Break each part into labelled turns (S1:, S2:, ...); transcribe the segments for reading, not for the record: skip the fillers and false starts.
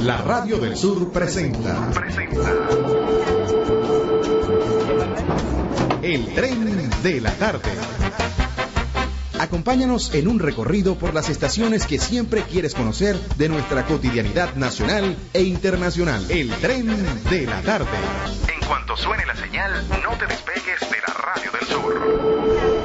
S1: La Radio del Sur presenta El Tren de la Tarde. Acompáñanos en un recorrido por las estaciones que siempre quieres conocer de nuestra cotidianidad nacional e internacional. El Tren de la Tarde. En cuanto suene la señal, no te despegues de la Radio del Sur.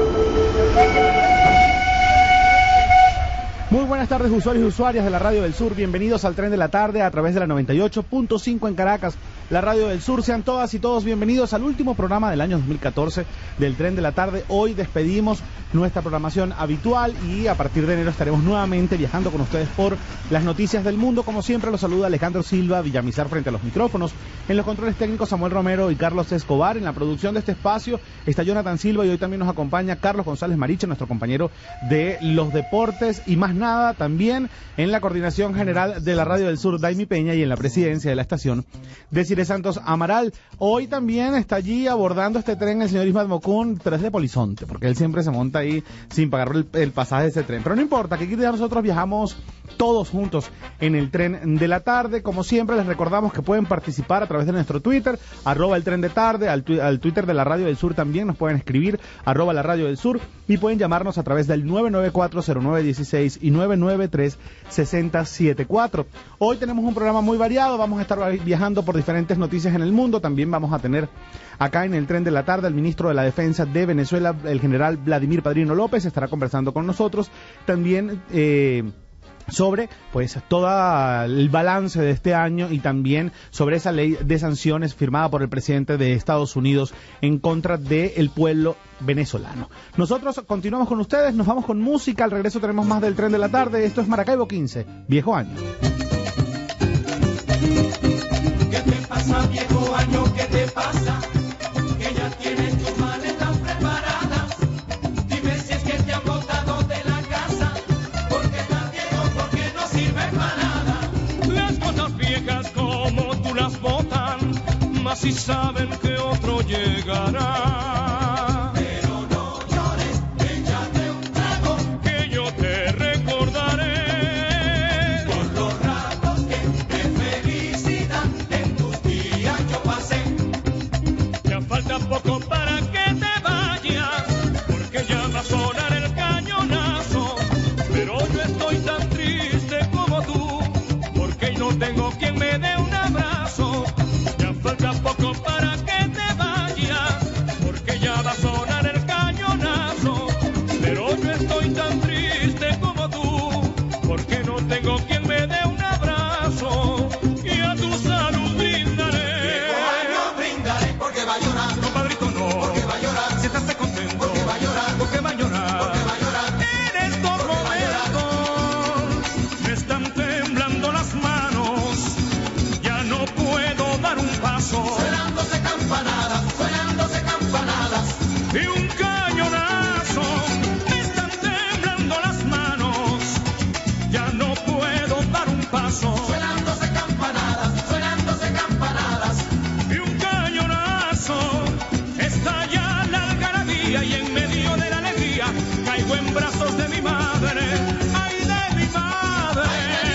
S2: Muy buenas tardes, usuarios y usuarias de la Radio del Sur. Bienvenidos al Tren de la Tarde a través de la 98.5 en Caracas, la Radio del Sur. Sean todas y todos bienvenidos al último programa del año 2014 del Tren de la Tarde. Hoy despedimos nuestra programación habitual y a partir de enero estaremos nuevamente viajando con ustedes por las noticias del mundo. Como siempre, los saluda Alejandro Silva Villamizar frente a los micrófonos. En los controles técnicos, Samuel Romero y Carlos Escobar. En la producción de este espacio está Jonathan Silva y hoy también nos acompaña Carlos González Mariche, nuestro compañero de los deportes y más nada. También en la coordinación general de la Radio del Sur, Daimi Peña, y en la presidencia de la estación, Desiree Santos Amaral. Hoy también está allí abordando este tren el señor Ismael Mocún, pero es de Polizonte, porque él siempre se monta ahí sin pagar el pasaje de ese tren. Pero no importa, que aquí nosotros viajamos todos juntos en el Tren de la Tarde. Como siempre, les recordamos que pueden participar a través de nuestro Twitter, @eltrendetarde, al Twitter de la Radio del Sur también nos pueden escribir, @la Radio del Sur, y pueden llamarnos a través del 994-0916 y 993-6074. Hoy tenemos un programa muy variado, vamos a estar viajando por diferentes noticias en el mundo. También vamos a tener acá en el Tren de la Tarde al ministro de la Defensa de Venezuela, el general Vladimir Padrino López, estará conversando con nosotros. También sobre pues todo el balance de este año y también sobre esa ley de sanciones firmada por el presidente de Estados Unidos en contra del pueblo venezolano. Nosotros continuamos con ustedes, nos vamos con música, al regreso tenemos más del Tren de la Tarde. Esto es Maracaibo 15, Viejo Año.
S3: ¿Qué te pasa, viejo año? ¿Qué te pasa? Que ya tienes tus maletas preparadas. Dime si es que te han botado de la casa, porque estás viejo, porque no sirve para nada.
S4: Las botas viejas como tú las botan, mas si saben que otro llegará. Poco para que te vayas, porque ya va a sonar el cañonazo. Pero yo estoy tan triste como tú, porque no tengo quien me dé un abrazo. Ya falta poco para que te vayas, porque ya va a sonar el cañonazo. Pero yo estoy tan triste como tú, porque no tengo quien me dé un abrazo. Y a tu salud brindaré.
S3: Viejo año brindaré, porque va a llorar. Suenándose campanadas,
S4: y un cañonazo, me están temblando las manos, ya no puedo dar un paso.
S3: suenándose campanadas,
S4: Y un cañonazo, está ya la algarabía, y en medio de la alegría caigo en brazos de mi madre. ¡Ay, de mi madre!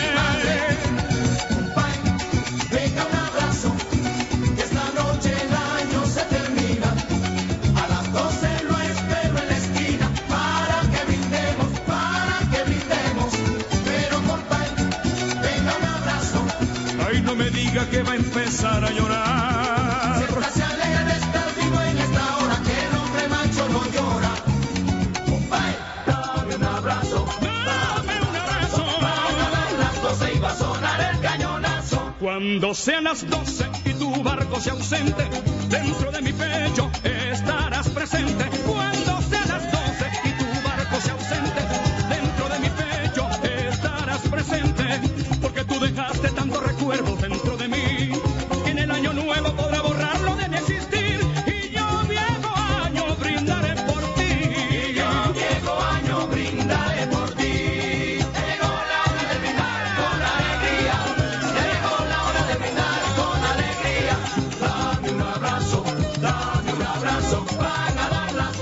S3: Compay, venga un abrazo, que esta noche el año se termina. A las 12 lo espero en la esquina, para que brindemos. Pero compay, venga un abrazo.
S4: ¡Ay, no me diga que va a empezar a llorar!
S3: Siempre se alegra de estar vivo en esta hora, que el hombre macho no llora. Compay, dame un abrazo. Van a dar las 12 y va a sonar el cañonazo.
S4: Cuando sean las 12 y tu barco sea ausente, dentro de mi pecho estarás presente. Cuando sean las 12 y tu barco sea ausente, dentro de mi pecho estarás presente. Porque tú dejaste tantos recuerdos dentro de mí, que en el año nuevo podrá borrarlo de existir. Y yo, viejo año, brindaré por ti.
S3: Y yo, viejo año, brindaré por ti. Llegó la hora de brindar con alegría. Llegó la hora de brindar con alegría. Dame un abrazo, van a dar las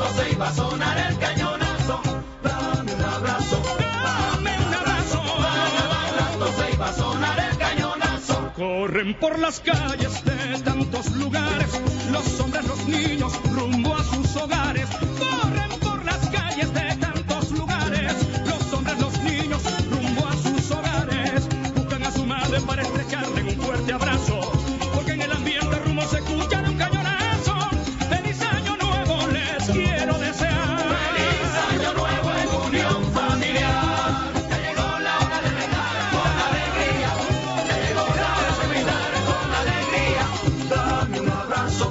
S4: Corren por las calles de tantos lugares, los hombres, los niños, rumbo a sus hogares. Corren por las calles de tantos lugares, los hombres, los niños, rumbo a sus hogares. Buscan a su madre para estrecharle un fuerte abrazo, porque en el ambiente rumbo se escucha un cañonazo. Feliz año nuevo les quiero desear.
S3: Feliz año nuevo en unión familiar. Ya llegó la hora de brindar con alegría. Ya llegó la hora de brindar con alegría. Dame un abrazo,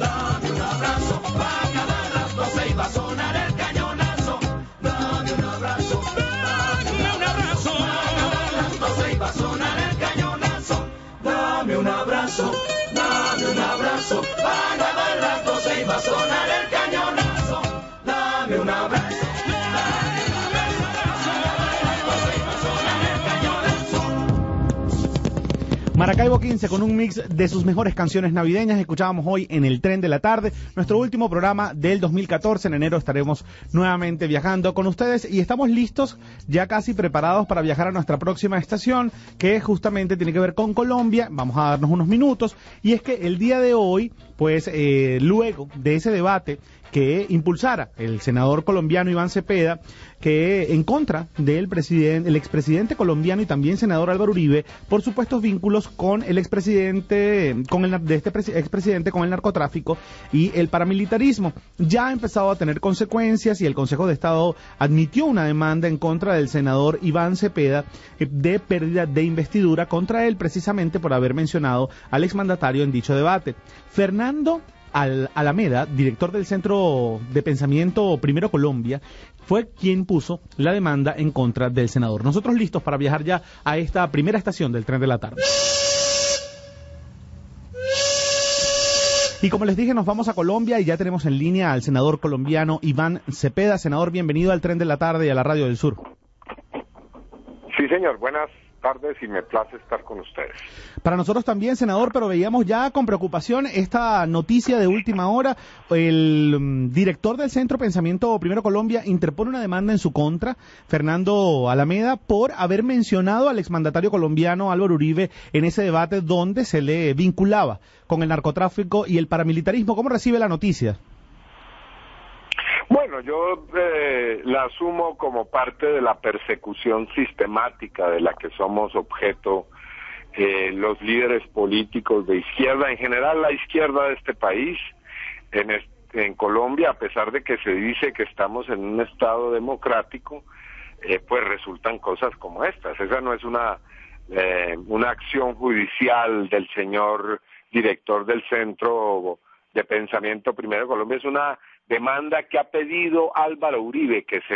S3: van a dar las 12 y va a sonar el cañonazo. Dame un abrazo, van a dar las 12 y va a sonar el cañonazo. Dame un abrazo, van a dar las 12 y va a sonar el cañonazo. Dame un abrazo.
S2: Maracaibo 15 con un mix de sus mejores canciones navideñas. Escuchábamos hoy en el Tren de la Tarde, nuestro último programa del 2014. En enero estaremos nuevamente viajando con ustedes y estamos listos, ya casi preparados para viajar a nuestra próxima estación, que justamente tiene que ver con Colombia. Vamos a darnos unos minutos, y es que el día de hoy, pues luego de ese debate que impulsara el senador colombiano Iván Cepeda, que en contra del presidente, el expresidente colombiano y también senador Álvaro Uribe, por supuestos vínculos con el expresidente, expresidente con el narcotráfico y el paramilitarismo, ya ha empezado a tener consecuencias, y el Consejo de Estado admitió una demanda en contra del senador Iván Cepeda de pérdida de investidura contra él, precisamente por haber mencionado al exmandatario en dicho debate. Fernando Alameda, director del Centro de Pensamiento Primero Colombia, fue quien puso la demanda en contra del senador. Nosotros listos para viajar ya a esta primera estación del Tren de la Tarde. Y como les dije, nos vamos a Colombia y ya tenemos en línea al senador colombiano Iván Cepeda. Senador, bienvenido al Tren de la Tarde y a la Radio del Sur.
S5: Sí, señor, buenas tardes y me place estar con ustedes.
S2: Para nosotros también, senador, pero veíamos ya con preocupación esta noticia de última hora. El director del Centro Pensamiento Primero Colombia interpone una demanda en su contra, Fernando Alameda, por haber mencionado al exmandatario colombiano Álvaro Uribe en ese debate donde se le vinculaba con el narcotráfico y el paramilitarismo. ¿Cómo recibe la noticia?
S5: Bueno, yo la asumo como parte de la persecución sistemática de la que somos objeto los líderes políticos de izquierda, en general la izquierda de este país, en Colombia, a pesar de que se dice que estamos en un estado democrático, pues resultan cosas como estas. Esa no es una acción judicial del señor director del Centro de Pensamiento Primero de Colombia, es una demanda que ha pedido Álvaro Uribe que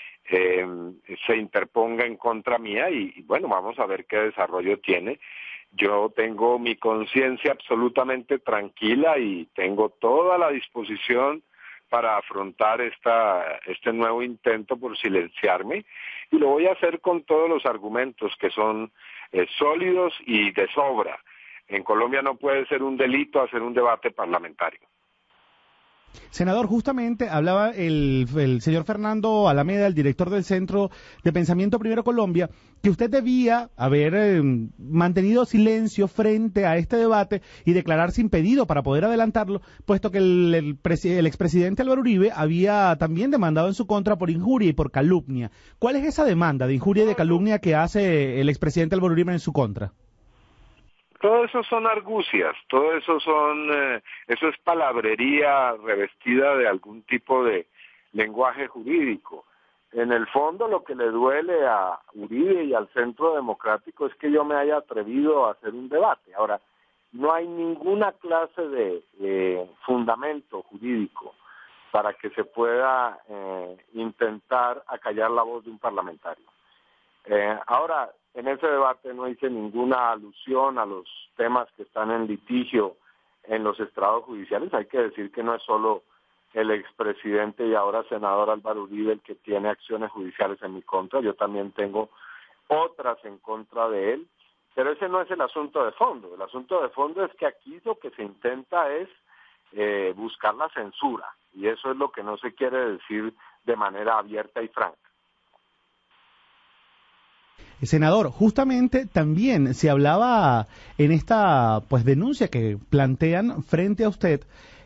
S5: se interponga en contra mía y bueno, vamos a ver qué desarrollo tiene. Yo tengo mi conciencia absolutamente tranquila y tengo toda la disposición para afrontar este nuevo intento por silenciarme, y lo voy a hacer con todos los argumentos que son sólidos y de sobra. En Colombia no puede ser un delito hacer un debate parlamentario.
S2: Senador, justamente hablaba el señor Fernando Alameda, el director del Centro de Pensamiento Primero Colombia, que usted debía haber mantenido silencio frente a este debate y declararse impedido para poder adelantarlo, puesto que el expresidente Álvaro Uribe había también demandado en su contra por injuria y por calumnia. ¿Cuál es esa demanda de injuria y de calumnia que hace el expresidente Álvaro Uribe en su contra?
S5: Todo eso son argucias, todo eso eso es palabrería revestida de algún tipo de lenguaje jurídico. En el fondo, lo que le duele a Uribe y al Centro Democrático es que yo me haya atrevido a hacer un debate. Ahora, no hay ninguna clase de fundamento jurídico para que se pueda intentar acallar la voz de un parlamentario. Ahora, en ese debate no hice ninguna alusión a los temas que están en litigio en los estrados judiciales. Hay que decir que no es solo el expresidente y ahora senador Álvaro Uribe el que tiene acciones judiciales en mi contra. Yo también tengo otras en contra de él, pero ese no es el asunto de fondo. El asunto de fondo es que aquí lo que se intenta es buscar la censura, y eso es lo que no se quiere decir de manera abierta y franca.
S2: Senador, justamente también se hablaba en esta pues denuncia que plantean frente a usted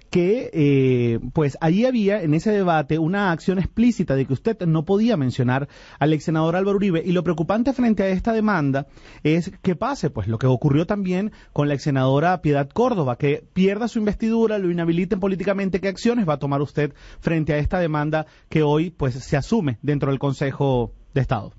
S2: que pues ahí había en ese debate una acción explícita de que usted no podía mencionar al ex senador Álvaro Uribe, y lo preocupante frente a esta demanda es que pase pues lo que ocurrió también con la ex senadora Piedad Córdoba, que pierda su investidura, lo inhabiliten políticamente. ¿Qué acciones va a tomar usted frente a esta demanda que hoy pues se asume dentro del Consejo de Estado?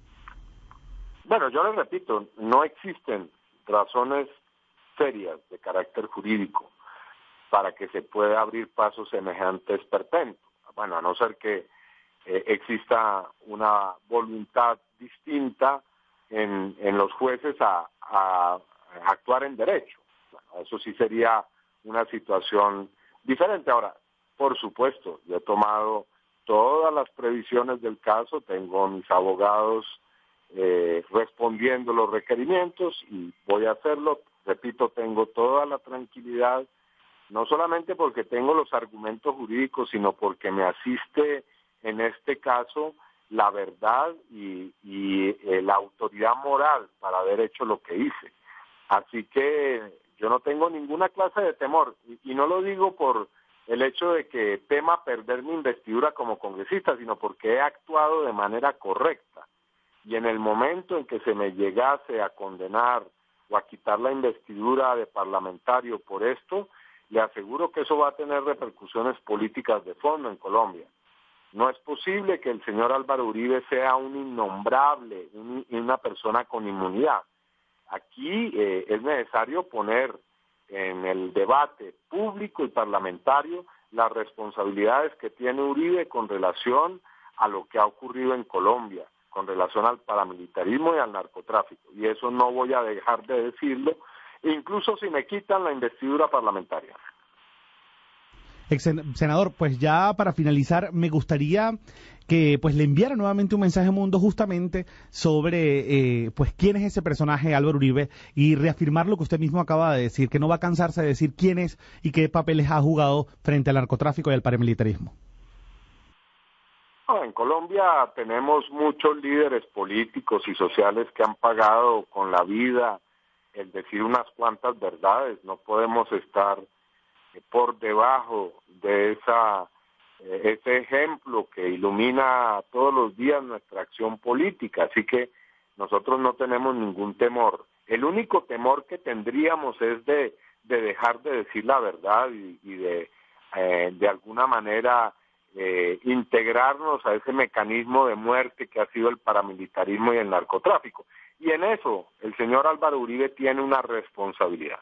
S5: Bueno, yo les repito, no existen razones serias de carácter jurídico para que se pueda abrir paso semejante esperpento. Bueno, a no ser que exista una voluntad distinta en los jueces a actuar en derecho. Bueno, eso sí sería una situación diferente. Ahora, por supuesto, yo he tomado todas las previsiones del caso, tengo mis abogados respondiendo los requerimientos y voy a hacerlo. Repito, tengo toda la tranquilidad, no solamente porque tengo los argumentos jurídicos, sino porque me asiste en este caso la verdad y la autoridad moral para haber hecho lo que hice. Así que yo no tengo ninguna clase de temor, y no lo digo por el hecho de que tema perder mi investidura como congresista, sino porque he actuado de manera correcta. Y en el momento en que se me llegase a condenar o a quitar la investidura de parlamentario por esto, le aseguro que eso va a tener repercusiones políticas de fondo en Colombia. No es posible que el señor Álvaro Uribe sea un innombrable, una persona con inmunidad. Aquí es necesario poner en el debate público y parlamentario las responsabilidades que tiene Uribe con relación a lo que ha ocurrido en Colombia, con relación al paramilitarismo y al narcotráfico. Y eso no voy a dejar de decirlo, incluso si me quitan la investidura parlamentaria.
S2: Senador, pues ya para finalizar, me gustaría que pues le enviara nuevamente un mensaje al mundo justamente sobre pues quién es ese personaje Álvaro Uribe, y reafirmar lo que usted mismo acaba de decir, que no va a cansarse de decir quién es y qué papeles ha jugado frente al narcotráfico y al paramilitarismo.
S5: En Colombia tenemos muchos líderes políticos y sociales que han pagado con la vida el decir unas cuantas verdades. No podemos estar por debajo de ese ejemplo que ilumina todos los días nuestra acción política, así que nosotros no tenemos ningún temor. El único temor que tendríamos es de dejar de decir la verdad y de alguna manera integrarnos a ese mecanismo de muerte que ha sido el paramilitarismo y el narcotráfico. Y en eso el señor Álvaro Uribe tiene una responsabilidad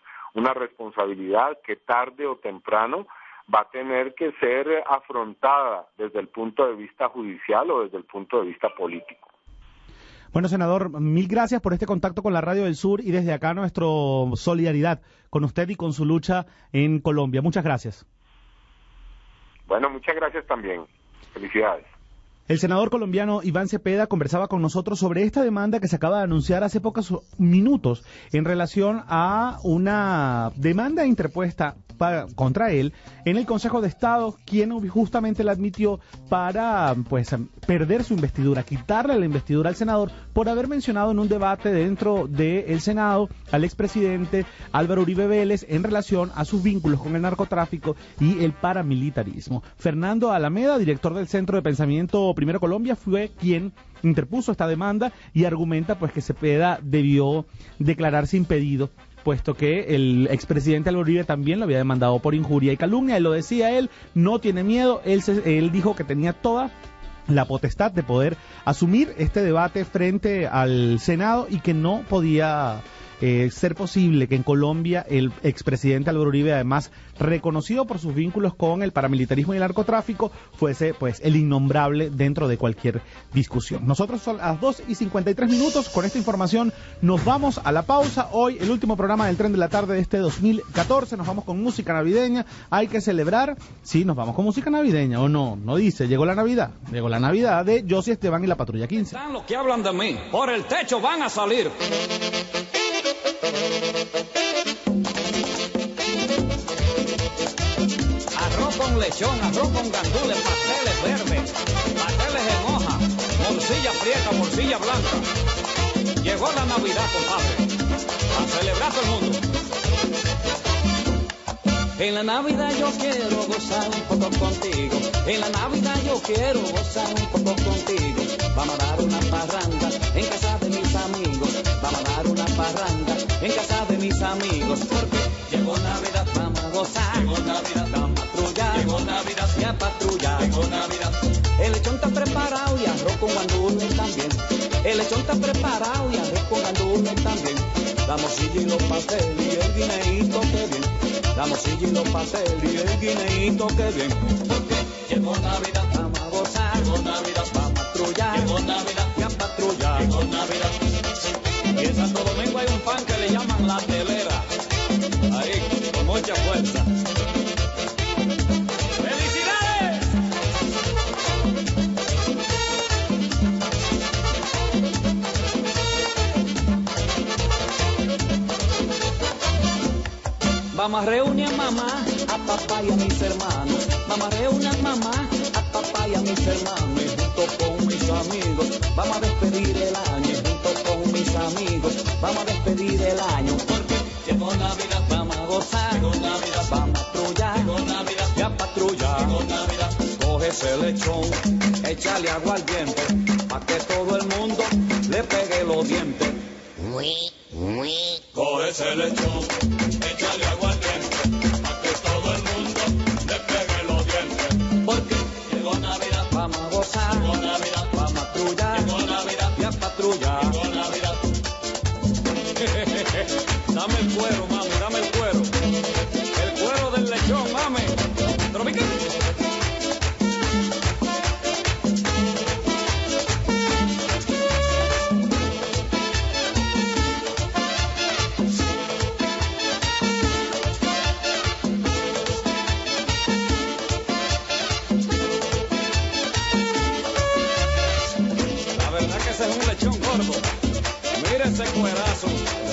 S5: que tarde o temprano va a tener que ser afrontada desde el punto de vista judicial o desde el punto de vista político.
S2: Bueno, senador, mil gracias por este contacto con la Radio del Sur, y desde acá nuestra solidaridad con usted y con su lucha en Colombia. Muchas gracias.
S5: Bueno, muchas gracias también. Felicidades.
S2: El senador colombiano Iván Cepeda conversaba con nosotros sobre esta demanda que se acaba de anunciar hace pocos minutos en relación a una demanda interpuesta contra él en el Consejo de Estado, quien justamente la admitió para pues perder su investidura, quitarle la investidura al senador por haber mencionado en un debate dentro del Senado al expresidente Álvaro Uribe Vélez en relación a sus vínculos con el narcotráfico y el paramilitarismo. Fernando Alameda, director del Centro de Pensamiento Primero Colombia, fue quien interpuso esta demanda y argumenta pues que Cepeda debió declararse impedido, puesto que el expresidente Álvaro Uribe también lo había demandado por injuria y calumnia. Él lo decía, él no tiene miedo, él dijo que tenía toda la potestad de poder asumir este debate frente al Senado y que no podía ser posible que en Colombia el expresidente Álvaro Uribe, además reconocido por sus vínculos con el paramilitarismo y el narcotráfico, fuese pues el innombrable dentro de cualquier discusión. Nosotros son las 2:53. Con esta información nos vamos a la pausa. Hoy el último programa del Tren de la Tarde de este 2014. Nos vamos con música navideña. Hay que celebrar. Sí, nos vamos con música navideña, ¿o no? No dice, llegó la Navidad. Llegó la Navidad de Josy Esteban y la Patrulla 15.
S6: Están los que hablan de mí. Por el techo van a salir. Arroz con lechón, arroz con gandules, pasteles verdes, pasteles en hoja, morcilla prieta, morcilla blanca. llegó la Navidad, compadre. A celebrar todo el mundo. En la Navidad yo quiero gozar un poco contigo. En la Navidad yo quiero gozar un poco contigo. Vamos a dar una parranda en casa de mis amigos. Vamos a dar una parranda en casa de mis amigos. Porque llegó Navidad, vamos a gozar. Llegó Navidad, vamos a patrullar. Llegó Navidad, y a patrullar. Llegó Navidad. El lechón está preparado y arroz con gandules también. El lechón está preparado y arroz con gandules también. La morcilla y los pasteles y el guineíto que bien. La morcilla y los pasteles y el guineíto que bien. Porque llegó Navidad, vamos a gozar. Llegó Navidad, vamos a patrullar. Llegó Navidad, y a patrullar. Llegó Navidad. Y en Santo Domingo hay un pan que le llaman la telera. Ahí, con mucha fuerza. ¡Felicidades! Vamos a reunir a mamá, a papá y a mis hermanos. Vamos a reunir a mamá, a papá y a mis hermanos. Y junto con mis amigos, vamos a despedir el año. Y junto con mis amigos, vamos a despedir el año. Porque llegó Navidad, vamos a gozar. Llegó Navidad, vamos a patrullar. Llegó Navidad, y a patrullar. Llegó Navidad. Coge ese lechón, échale agua al diente, pa' que todo el mundo le pegue los dientes. Coge ese lechón, échale agua al diente, pa' que todo el mundo le pegue los dientes. Porque llegó Navidad, vamos a gozar. Llegó Navidad, vamos a patrullar. Llegó Navidad, y a patrullar. Llegó Navidad. Dame el cuero, mami, dame el cuero. El cuero del lechón, mami. Tropical. Ese es un lechón gordo. Mira ese cuerazo.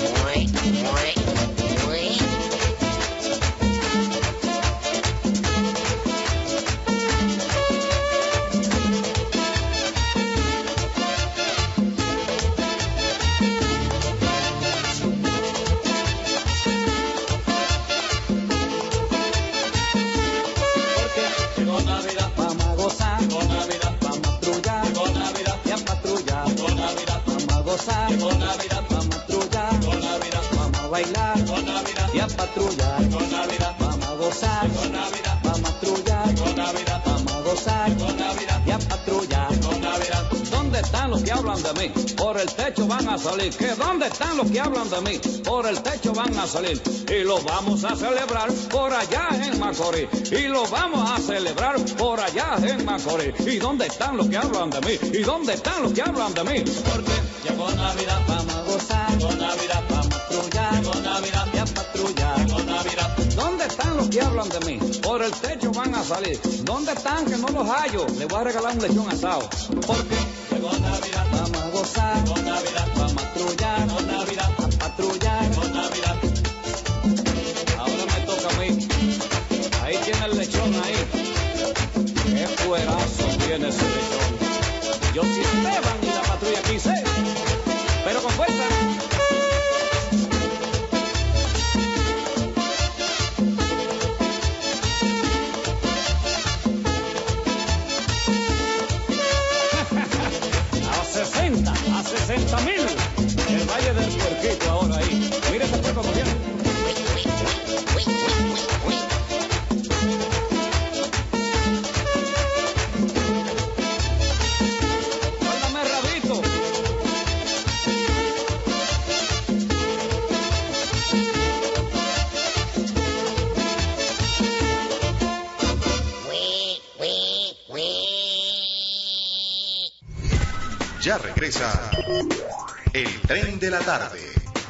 S6: Porque llegó Navidad, vamos a gozar. Llegó Navidad, vamos a patrullar. Llegó Navidad, y a patrullar. Llegó Navidad, vamos a gozar. Llegó Navidad, vamos a patrullar. Llegó Navidad, vamos a bailar. Llegó Navidad, y a patrullar. Llegó Navidad, vamos a gozar. Llegó Navidad, vamos a patrullar. Llegó Navidad, vamos a gozar. Llegó Navidad, y a patrullar. Llegó Navidad. ¿Dónde están los que hablan de mí? Por el techo van a salir. ¿Que dónde están los que hablan de mí? Por el techo van a salir. Y lo vamos a celebrar por allá en Macorís. Y lo vamos a celebrar por allá en Macorís. ¿Y dónde están los que hablan de mí? ¿Y dónde están los que hablan de mí? Porque llegó Navidad, vamos a gozar. Llegó Navidad, vamos a patrullar. Llegó Navidad, y a patrullar. Llegó Navidad. ¿Dónde están los que hablan de mí? Por el techo van a salir. ¿Dónde están que no los hallo? Les voy a regalar un lechón asado. Porque llegó Navidad, vamos a gozar. Llegó Navidad, vamos a patrullar. Llegó Navidad, a patrullar. Llegó Navidad. Ahora me toca a mí. Ahí tiene el lechón ahí. Qué fuerazo tiene ese lechón. Yo sí Esteban y la patrulla 15. Pero con fuerza. A 60,000. El Valle del Puerquito ahora ahí. Mira ese puerco corriendo. Guárdame rabito.
S1: Ya regresa el Tren de la Tarde.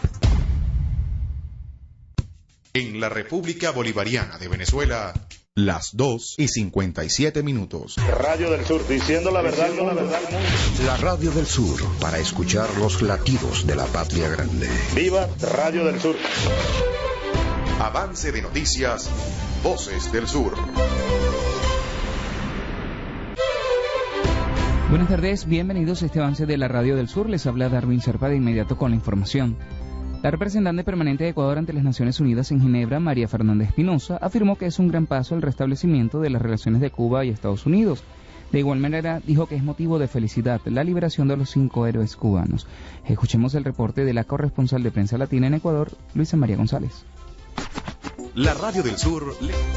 S1: En la República Bolivariana de Venezuela, las 2:57.
S7: Radio del Sur, diciendo la verdad, no la verdad.
S8: La Radio del Sur, para escuchar los latidos de la patria grande.
S7: ¡Viva Radio del Sur!
S1: Avance de noticias, Voces del Sur.
S9: Buenas tardes, bienvenidos a este avance de la Radio del Sur. Les habla Darwin Serpa de inmediato con la información. La representante permanente de Ecuador ante las Naciones Unidas en Ginebra, María Fernanda Espinosa, afirmó que es un gran paso el restablecimiento de las relaciones de Cuba y Estados Unidos. De igual manera, dijo que es motivo de felicidad la liberación de los 5 héroes cubanos. Escuchemos el reporte de la corresponsal de Prensa Latina en Ecuador, Luisa María González.
S1: La Radio del Sur...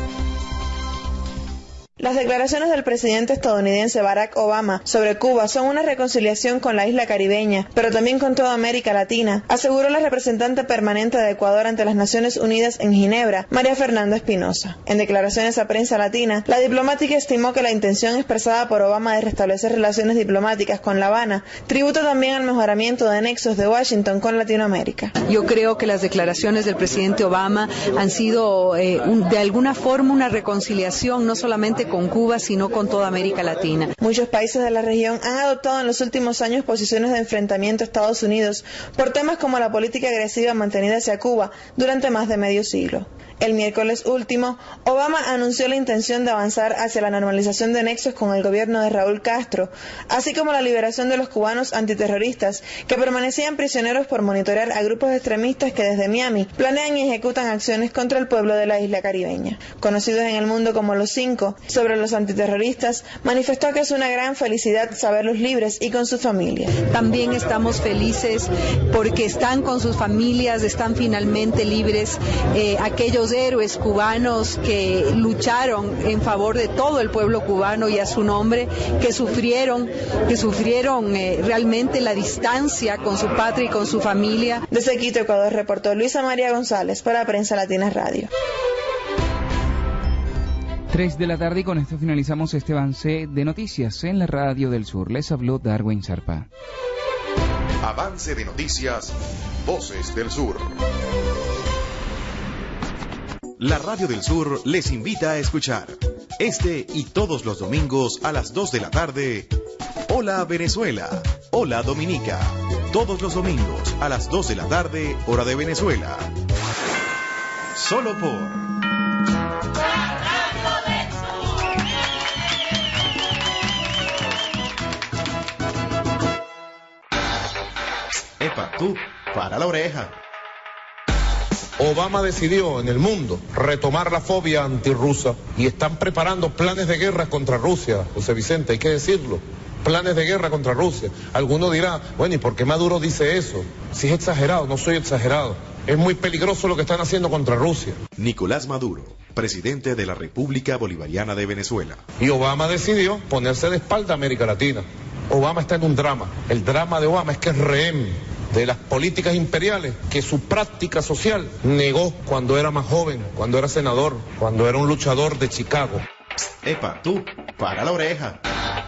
S10: Las declaraciones del presidente estadounidense Barack Obama sobre Cuba son una reconciliación con la isla caribeña, pero también con toda América Latina, aseguró la representante permanente de Ecuador ante las Naciones Unidas en Ginebra, María Fernanda Espinosa. En declaraciones a Prensa Latina, la diplomática estimó que la intención expresada por Obama de restablecer relaciones diplomáticas con La Habana tributa también al mejoramiento de nexos de Washington con Latinoamérica.
S11: Yo creo que las declaraciones del presidente Obama han sido de alguna forma una reconciliación, no solamente con Cuba, sino con toda América Latina.
S10: Muchos países de la región han adoptado en los últimos años posiciones de enfrentamiento a Estados Unidos por temas como la política agresiva mantenida hacia Cuba durante más de medio siglo. El miércoles último, Obama anunció la intención de avanzar hacia la normalización de nexos con el gobierno de Raúl Castro, así como la liberación de los cubanos antiterroristas que permanecían prisioneros por monitorear a grupos extremistas que desde Miami planean y ejecutan acciones contra el pueblo de la isla caribeña. Conocidos en el mundo como los 5, sobre los antiterroristas, manifestó que es una gran felicidad saberlos libres y con sus familias.
S11: También estamos felices porque están con sus familias, están finalmente libres aquellos héroes cubanos que lucharon en favor de todo el pueblo cubano y a su nombre, que sufrieron realmente la distancia con su patria y con su familia.
S10: Desde Quito, Ecuador, reportó Luisa María González para Prensa Latina Radio.
S9: 3 de la tarde y con esto finalizamos este avance de noticias en la Radio del Sur. Les habló Darwin Zarpa.
S1: Avance de noticias, Voces del Sur. La Radio del Sur les invita a escuchar este y todos los domingos a las 2 de la tarde. Hola Venezuela, hola Dominica. Todos los domingos a las 2 de la tarde, hora de Venezuela. Solo por... Epa, tú, para la oreja.
S12: Obama decidió en el mundo retomar la fobia antirrusa y están preparando planes de guerra contra Rusia, José Vicente, hay que decirlo. Planes de guerra contra Rusia. Alguno dirá, bueno, ¿y por qué Maduro dice eso? Si es exagerado, no soy exagerado. Es muy peligroso lo que están haciendo contra Rusia.
S1: Nicolás Maduro, presidente de la República Bolivariana de Venezuela.
S12: Y Obama decidió ponerse de espalda a América Latina. Obama está en un drama. El drama de Obama es que es rehén de las políticas imperiales que su práctica social negó cuando era más joven, cuando era senador, cuando era un luchador de Chicago.
S1: Epa, tú, para la oreja.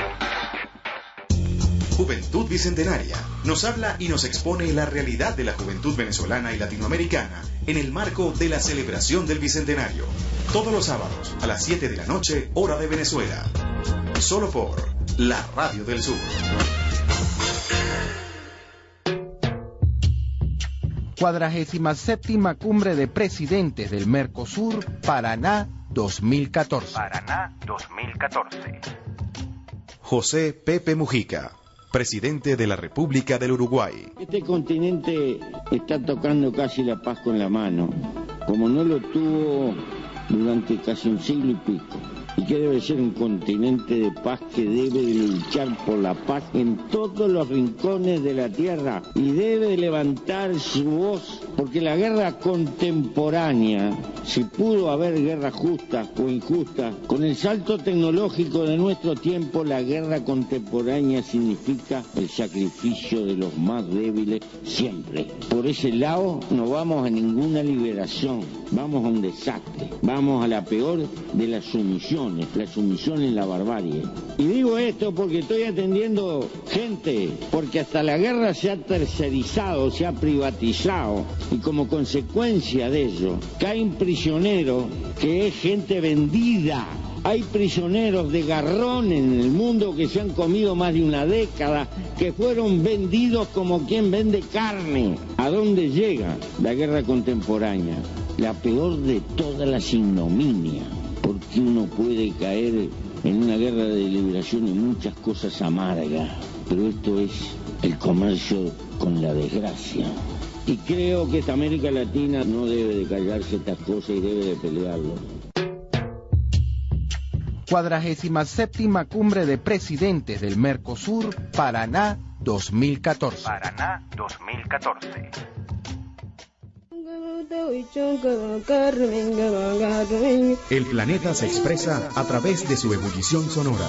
S1: Juventud Bicentenaria nos habla y nos expone la realidad de la juventud venezolana y latinoamericana en el marco de la celebración del Bicentenario. Todos los sábados a las 7 de la noche, hora de Venezuela. Solo por la Radio del Sur.
S13: 47ª Cumbre de Presidentes del Mercosur, Paraná 2014.
S1: Paraná 2014. José Pepe Mujica, presidente de la República del Uruguay.
S14: Este continente está tocando casi la paz con la mano, como no lo tuvo durante casi un siglo y pico. Y que debe ser un continente de paz que debe de luchar por la paz en todos los rincones de la tierra y debe de levantar su voz, porque la guerra contemporánea, si pudo haber guerra justa o injusta, con el salto tecnológico de nuestro tiempo, la guerra contemporánea significa el sacrificio de los más débiles siempre. Por ese lado no vamos a ninguna liberación, vamos a un desastre, vamos a la peor de las sumisiones. La sumisión en la barbarie. Y digo esto porque estoy atendiendo gente, porque hasta la guerra se ha tercerizado, se ha privatizado, y como consecuencia de ello, caen prisioneros que es gente vendida. Hay prisioneros de garrón en el mundo que se han comido más de una década, que fueron vendidos como quien vende carne. ¿A dónde llega la guerra contemporánea? La peor de todas las ignominias. Porque uno puede caer en una guerra de liberación y muchas cosas amargas, pero esto es el comercio con la desgracia. Y creo que esta América Latina no debe de callarse estas cosas y debe de pelearlo.
S13: 47ª Cumbre de Presidentes del Mercosur, Paraná 2014.
S8: Paraná 2014.
S1: El planeta se expresa a través de su ebullición sonora.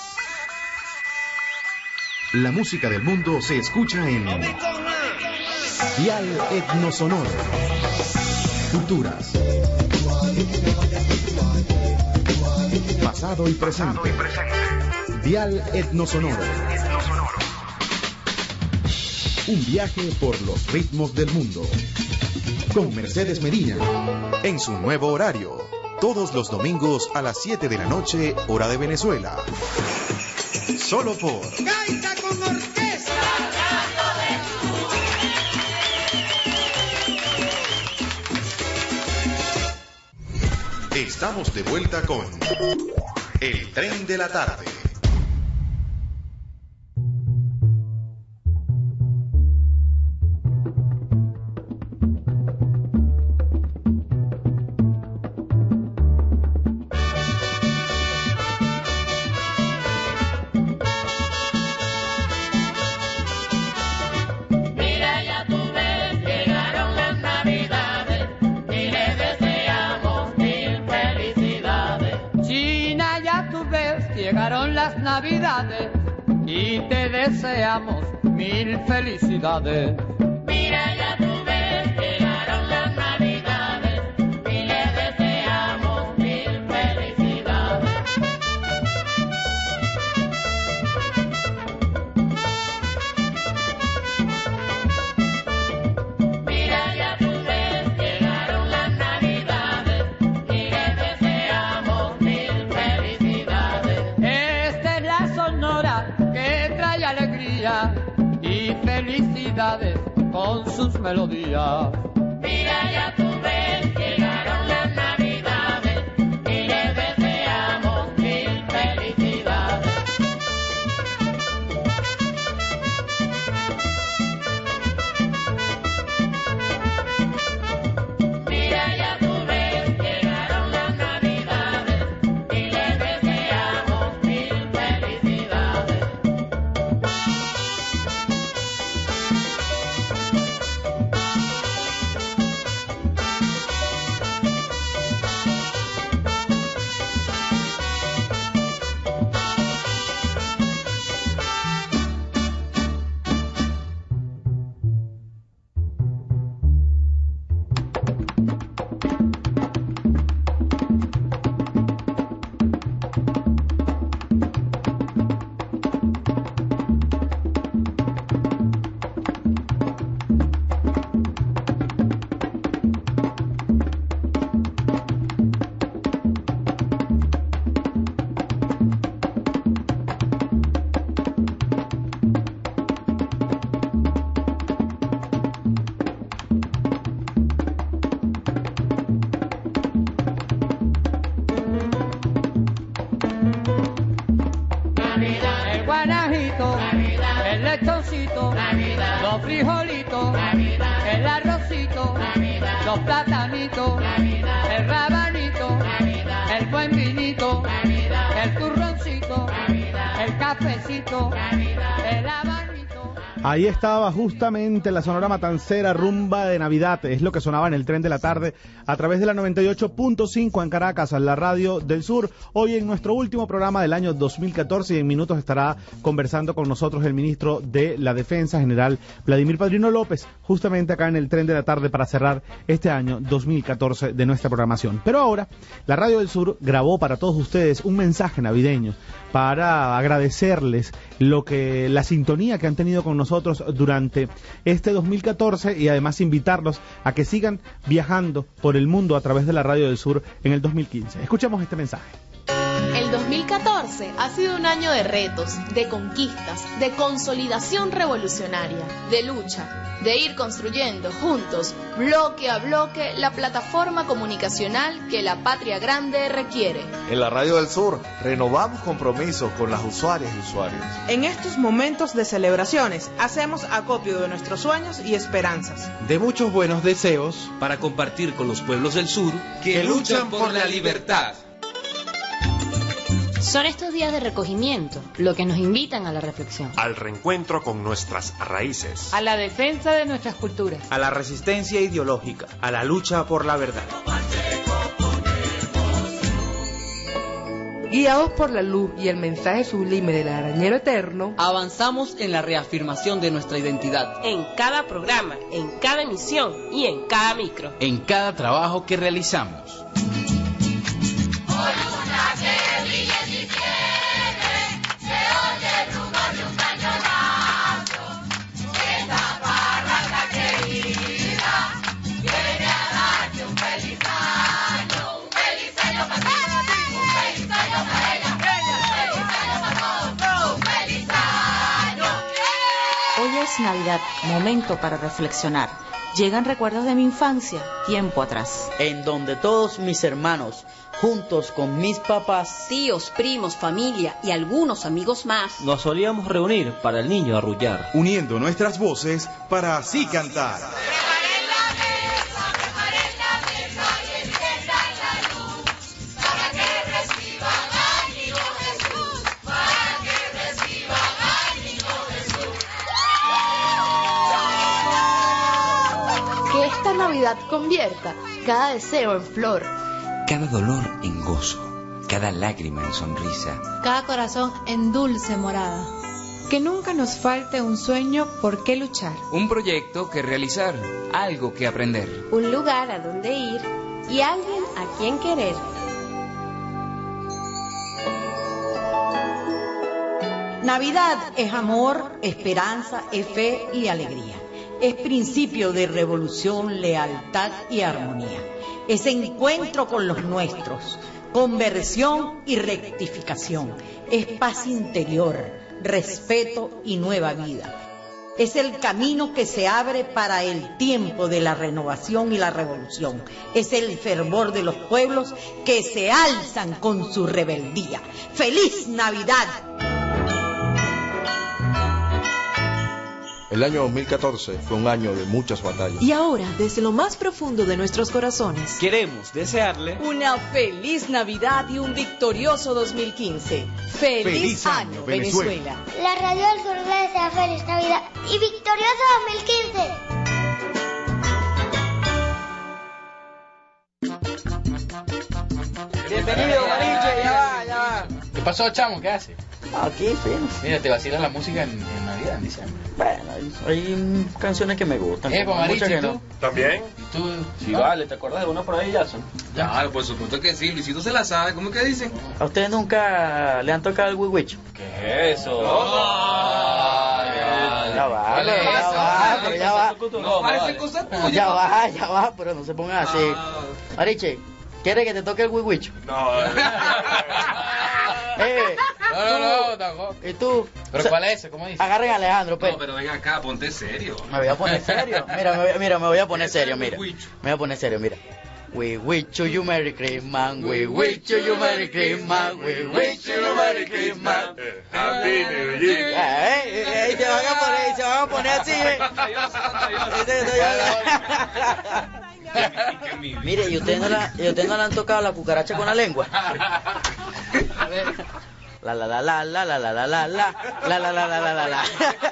S1: La música del mundo se escucha en Dial Etnosonoro. Culturas. Pasado y presente. Dial Etnosonoro. Un viaje por los ritmos del mundo. Con Mercedes Medina. En su nuevo horario. Todos los domingos a las 7 de la noche, hora de Venezuela. Solo por
S3: Gaita con orquesta.
S1: Estamos de vuelta con El Tren de la Tarde.
S3: Mira, ya tú ves, llegaron las Navidades y le deseamos mil felicidades.
S15: China, ya tú ves, llegaron las Navidades y te deseamos mil felicidades.
S3: Mira, ya tú ves, llegaron las Navidades y le deseamos mil felicidades. Mira, ya tú ves, llegaron las Navidades y le deseamos mil felicidades.
S15: Esta es la sonora que trae alegría y felicidades con sus melodías.
S3: Mira, ya tú ves, llegaron las Navidades y le deseamos mil felicidades. Mira, ya tú ves, llegaron las Navidades y le deseamos mil felicidades.
S15: El guanajito, el lechoncito, los frijolitos, el arrocito, los platanitos, el rabanito, el buen vinito, el turroncito, el cafecito, el abanito.
S2: Ahí estaba justamente la Sonora Matancera, rumba de Navidad, es lo que sonaba en el Tren de la Tarde a través de la 98.5 en Caracas, la radio del sur. Hoy en nuestro último programa del año 2014 y en minutos estará conversando con nosotros el ministro de la Defensa, general Vladimir Padrino López, justamente acá en el Tren de la Tarde para cerrar este año 2014 de nuestra programación. Pero ahora, la radio del sur grabó para todos ustedes un mensaje navideño para agradecerles la sintonía que han tenido con nosotros durante este 2014 y además invitarlos a que sigan viajando por el mundo a través de la radio del sur en el 2015. Escuchemos este mensaje.
S16: El El 2014 ha sido un año de retos, de conquistas, de consolidación revolucionaria, de lucha, de ir construyendo juntos, bloque a bloque, la plataforma comunicacional que la patria grande requiere.
S17: En la Radio del Sur renovamos compromisos con las usuarias y usuarios.
S18: En estos momentos de celebraciones hacemos acopio de nuestros sueños y esperanzas.
S19: De muchos buenos deseos
S20: para compartir con los pueblos del sur
S19: que luchan por la libertad.
S21: Son estos días de recogimiento lo que nos invitan a la reflexión.
S22: Al reencuentro con nuestras raíces.
S23: A la defensa de nuestras culturas.
S24: A la resistencia ideológica. A la lucha por la verdad.
S25: Guiados por la luz y el mensaje sublime del arañero eterno,
S26: avanzamos en la reafirmación de nuestra identidad.
S27: En cada programa, en cada emisión y en cada micro.
S26: En cada trabajo que realizamos.
S28: Navidad, momento para reflexionar. Llegan recuerdos de mi infancia, tiempo atrás.
S26: En donde todos mis hermanos, juntos con mis papás,
S28: tíos, primos, familia y algunos amigos más,
S29: nos solíamos reunir para el niño arrullar.
S1: Uniendo nuestras voces para así cantar.
S16: Navidad convierta cada deseo en flor,
S30: cada dolor en gozo, cada lágrima en sonrisa,
S31: cada corazón en dulce morada.
S32: Que nunca nos falte un sueño por qué luchar,
S9: un proyecto que realizar, algo que aprender,
S33: un lugar a donde ir y alguien a quien querer.
S34: Navidad es amor, esperanza, es fe y alegría. Es principio de revolución, lealtad y armonía. Es encuentro con los nuestros, conversión y rectificación. Es paz interior, respeto y nueva vida. Es el camino que se abre para el tiempo de la renovación y la revolución. Es el fervor de los pueblos que se alzan con su rebeldía. ¡Feliz Navidad!
S17: El año 2014 fue un año de muchas batallas.
S35: Y ahora, desde lo más profundo de nuestros corazones,
S29: queremos desearle
S35: una feliz Navidad y un victorioso 2015. ¡Feliz año, Venezuela!
S36: La Radio del Sur le desea feliz Navidad y victorioso
S29: 2015. Bienvenido, Mariche, ya va.
S37: ¿Qué pasó, chamo? ¿Qué hace?
S38: Aquí, sí.
S37: Mira, te vacilas la música en Navidad, en diciembre.
S38: Bueno, hay canciones que me gustan.
S37: Mariche, ¿y tú?
S38: No.
S37: ¿También? ¿Y tú?
S38: Sí, vale, ¿te acuerdas de uno por ahí, Jason?
S37: Claro, por supuesto que sí. Luisito se la sabe. ¿Cómo que dicen?
S38: ¿A ustedes nunca le han tocado el Wiwicho?
S37: ¿Qué es eso?
S38: Ya va, pero no se pongan así. Mariche, ¿quieres que te toque el Wiwicho?
S37: No. No, tampoco.
S38: ¿Y tú?
S37: ¿Pero cuál es ese? ¿Cómo dice?
S38: Agarren a Alejandro,
S37: No, pero venga acá, ponte serio.
S38: Me voy a poner serio. Mira, me voy a poner serio, mira. Me voy a poner serio, mira. We wish you Merry Christmas, we wish you Merry Christmas, we wish you Merry Christmas.
S37: Happy New Year.
S38: Se van a poner así, Mire, ¿y ustedes no le han tocado la cucaracha con la lengua? A ver. La.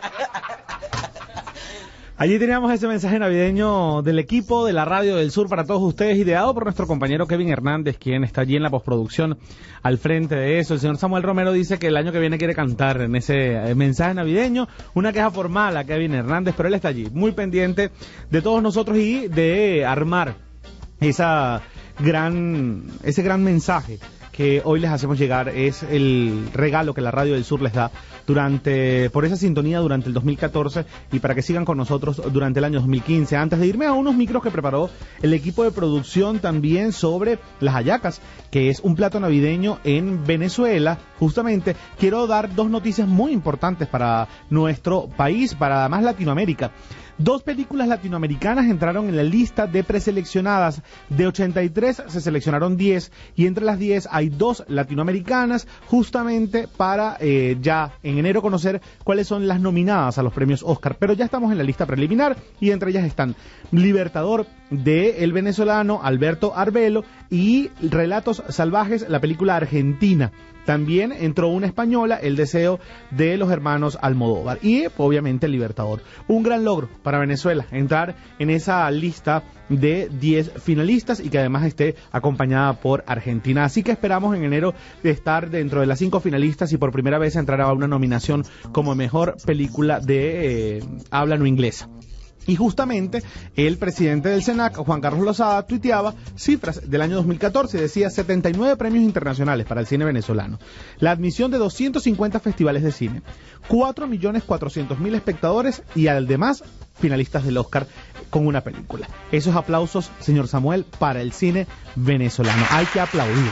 S2: Allí teníamos ese mensaje navideño del equipo de la Radio del Sur para todos ustedes, ideado por nuestro compañero Kevin Hernández, quien está allí en la postproducción al frente de eso. El señor Samuel Romero dice que el año que viene quiere cantar en ese mensaje navideño una queja formal a Kevin Hernández, pero él está allí, muy pendiente de todos nosotros y de armar ese gran mensaje que hoy les hacemos llegar es el regalo que la Radio del Sur les da por esa sintonía durante el 2014 y para que sigan con nosotros durante el año 2015. Antes de irme a unos micros que preparó el equipo de producción también sobre las hallacas, que es un plato navideño en Venezuela, justamente quiero dar dos noticias muy importantes para nuestro país, para además Latinoamérica. 2 películas latinoamericanas entraron en la lista de preseleccionadas. De 83 se seleccionaron 10 y entre las 10 hay 2 latinoamericanas, justamente para ya en enero conocer cuáles son las nominadas a los premios Oscar. Pero ya estamos en la lista preliminar y entre ellas están Libertador, de el venezolano Alberto Arbelo, y Relatos Salvajes, la película argentina. También entró una española, El deseo, de los hermanos Almodóvar. Y obviamente El Libertador. Un gran logro para Venezuela, entrar en esa lista de 10 finalistas y que además esté acompañada por Argentina. Así que esperamos en enero de estar dentro de las 5 finalistas y por primera vez entrar a una nominación como mejor película de habla no inglesa. Y justamente el presidente del SENAC, Juan Carlos Lozada, tuiteaba cifras del año 2014, decía 79 premios internacionales para el cine venezolano, la admisión de 250 festivales de cine, 4.400.000 espectadores y además finalistas del Oscar con una película. Esos aplausos, señor Samuel, para el cine venezolano. Hay que aplaudirlo.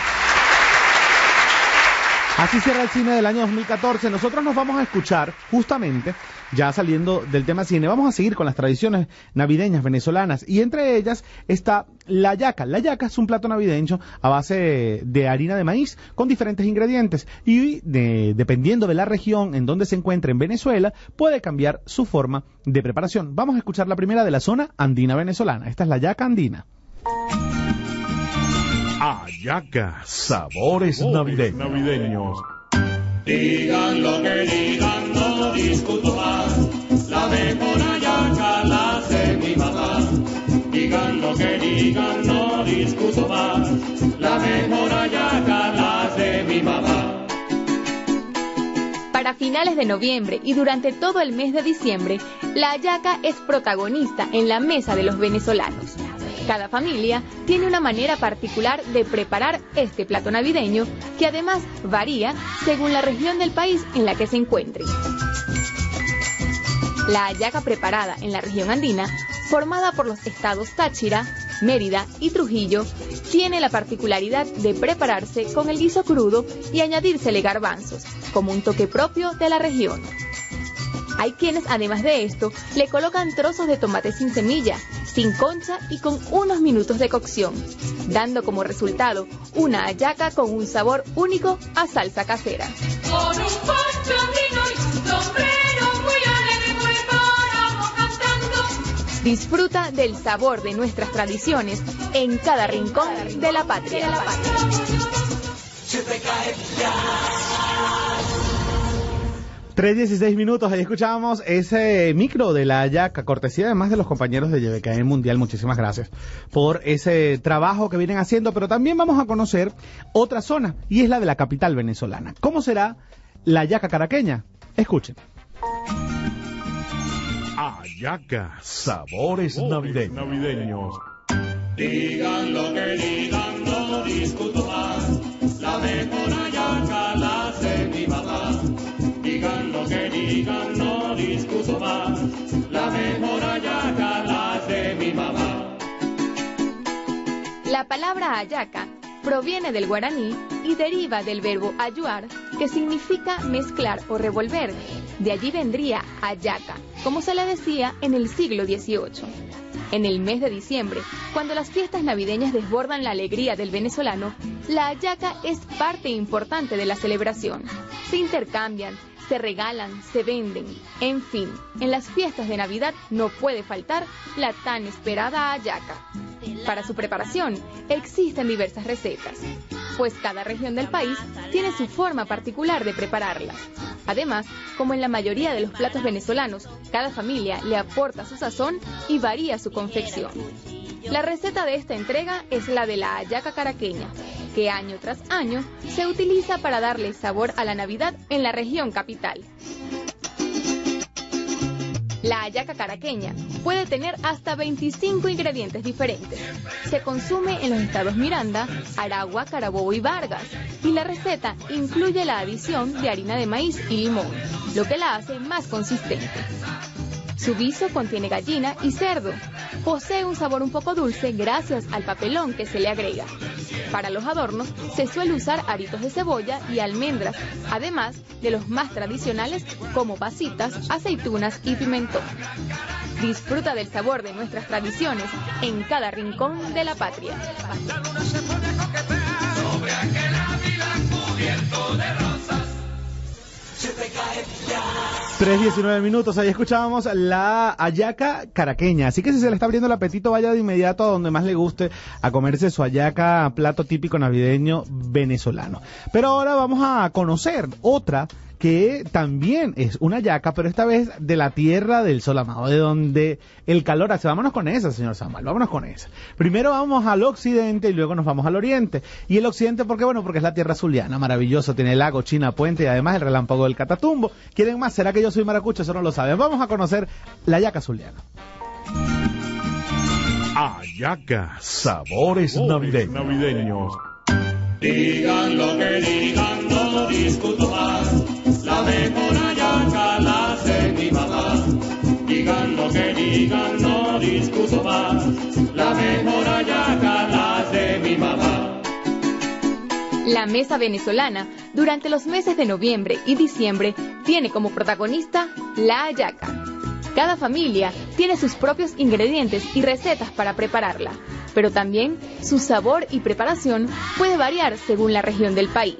S2: Así cierra el cine del año 2014. Nosotros nos vamos a escuchar justamente, ya saliendo del tema cine, vamos a seguir con las tradiciones navideñas venezolanas y entre ellas está la hallaca. La hallaca es un plato navideño a base de harina de maíz con diferentes ingredientes y dependiendo de la región en donde se encuentre en Venezuela puede cambiar su forma de preparación. Vamos a escuchar la primera de la zona andina venezolana. Esta es la hallaca andina.
S1: Hallaca, sabores navideños.
S3: Digan lo que digan, no discuto más. La mejor hallaca la hace mi mamá. Digan lo que digan, no discuto más. La mejor hallaca la hace mi mamá.
S16: Para finales de noviembre y durante todo el mes de diciembre, la hallaca es protagonista en la mesa de los venezolanos. Cada familia tiene una manera particular de preparar este plato navideño, que además varía según la región del país en la que se encuentre. La hallaca preparada en la región andina, formada por los estados Táchira, Mérida y Trujillo, tiene la particularidad de prepararse con el guiso crudo y añadírsele garbanzos, como un toque propio de la región. Hay quienes, además de esto, le colocan trozos de tomate sin semilla, sin concha y con unos minutos de cocción, dando como resultado una hallaca con un sabor único a salsa casera.
S3: Con un poncho fino y sombrero muy alegre preparamos cantando.
S16: Disfruta del sabor de nuestras tradiciones en cada rincón de la patria.
S3: Siempre cae ya.
S2: 3:16 minutos, ahí escuchábamos ese micro de la hallaca, cortesía además de los compañeros de YBKM Mundial. Muchísimas gracias por ese trabajo que vienen haciendo, pero también vamos a conocer otra zona, y es la de la capital venezolana. ¿Cómo será la hallaca caraqueña? Escuchen.
S1: Hallaca, sabores navideños.
S3: Digan lo que digan, no discuto más. La mejor hallaca la hace mi mamá. Digan lo que digan, no discuto más. La mejor hallaca la hace mi mamá.
S16: La palabra hallaca proviene del guaraní y deriva del verbo ayuar, que significa mezclar o revolver. De allí vendría hallaca, como se le decía en el siglo XVIII. En el mes de diciembre, cuando las fiestas navideñas desbordan la alegría del venezolano, la hallaca es parte importante de la celebración. Se intercambian, se regalan, se venden, en fin, en las fiestas de Navidad no puede faltar la tan esperada hallaca. Para su preparación existen diversas recetas, pues cada región del país tiene su forma particular de prepararlas. Además, como en la mayoría de los platos venezolanos, cada familia le aporta su sazón y varía su confección. La receta de esta entrega es la de la hallaca caraqueña, que año tras año se utiliza para darle sabor a la Navidad en la región capital. La hallaca caraqueña puede tener hasta 25 ingredientes diferentes. Se consume en los estados Miranda, Aragua, Carabobo y Vargas, y la receta incluye la adición de harina de maíz y limón, lo que la hace más consistente. Su guiso contiene gallina y cerdo. Posee un sabor un poco dulce gracias al papelón que se le agrega. Para los adornos se suele usar aritos de cebolla y almendras, además de los más tradicionales como pasitas, aceitunas y pimentón. Disfruta del sabor de nuestras tradiciones en cada rincón de la patria.
S2: 3:19 minutos, ahí escuchábamos la hallaca caraqueña, así que si se le está abriendo el apetito, vaya de inmediato a donde más le guste a comerse su hallaca, plato típico navideño venezolano. Pero ahora vamos a conocer otra que también es una hallaca, pero esta vez de la tierra del sol amado, de donde el calor hace. Vámonos con esa, señor Samuel, vámonos con esa. Primero vamos al occidente y luego nos vamos al oriente. Y el occidente, ¿por qué? Bueno, porque es la tierra zuliana, maravilloso, tiene el lago, China, Puente y además el relámpago del Catatumbo. ¿Quieren más? ¿Será que yo soy maracucho? Eso no lo saben. Vamos a conocer la hallaca zuliana.
S1: Hallaca, sabores navideños.
S3: Digan lo que digan, no discuto más. La mejor hallaca la hace mi mamá. Digan lo que digan, no discuto más. La mejor hallaca la hace mi mamá.
S16: La mesa venezolana, durante los meses de noviembre y diciembre, tiene como protagonista la hallaca. Cada familia tiene sus propios ingredientes y recetas para prepararla, pero también su sabor y preparación puede variar según la región del país.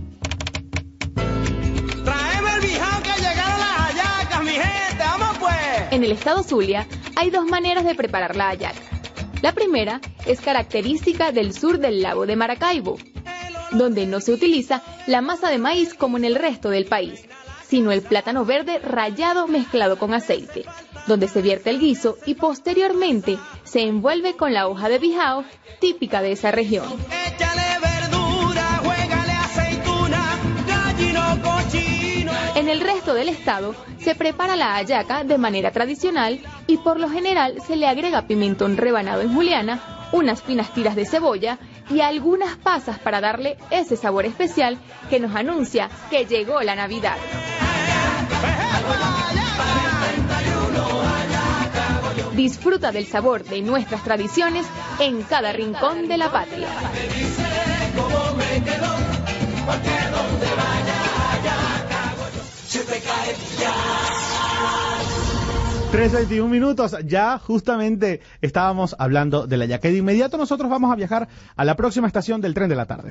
S29: ¡Traeme el bijao que llegaron las hallacas, mi gente! ¡Vamos pues!
S16: En el estado Zulia hay dos maneras de preparar la hallaca. La primera es característica del sur del lago de Maracaibo, donde no se utiliza la masa de maíz como en el resto del país, sino el plátano verde rallado mezclado con aceite, donde se vierte el guiso y posteriormente se envuelve con la hoja de bijao típica de esa región.
S29: Échale verdura, juégale aceituna, gallino cochino.
S16: En el resto del estado se prepara la hallaca de manera tradicional y por lo general se le agrega pimentón rebanado en juliana, unas finas tiras de cebolla y algunas pasas para darle ese sabor especial que nos anuncia que llegó la Navidad. Disfruta del sabor de nuestras tradiciones en cada rincón de la patria.
S2: 3:21 minutos, ya justamente estábamos hablando de la hallaca. De inmediato nosotros vamos a viajar a la próxima estación del tren de la tarde.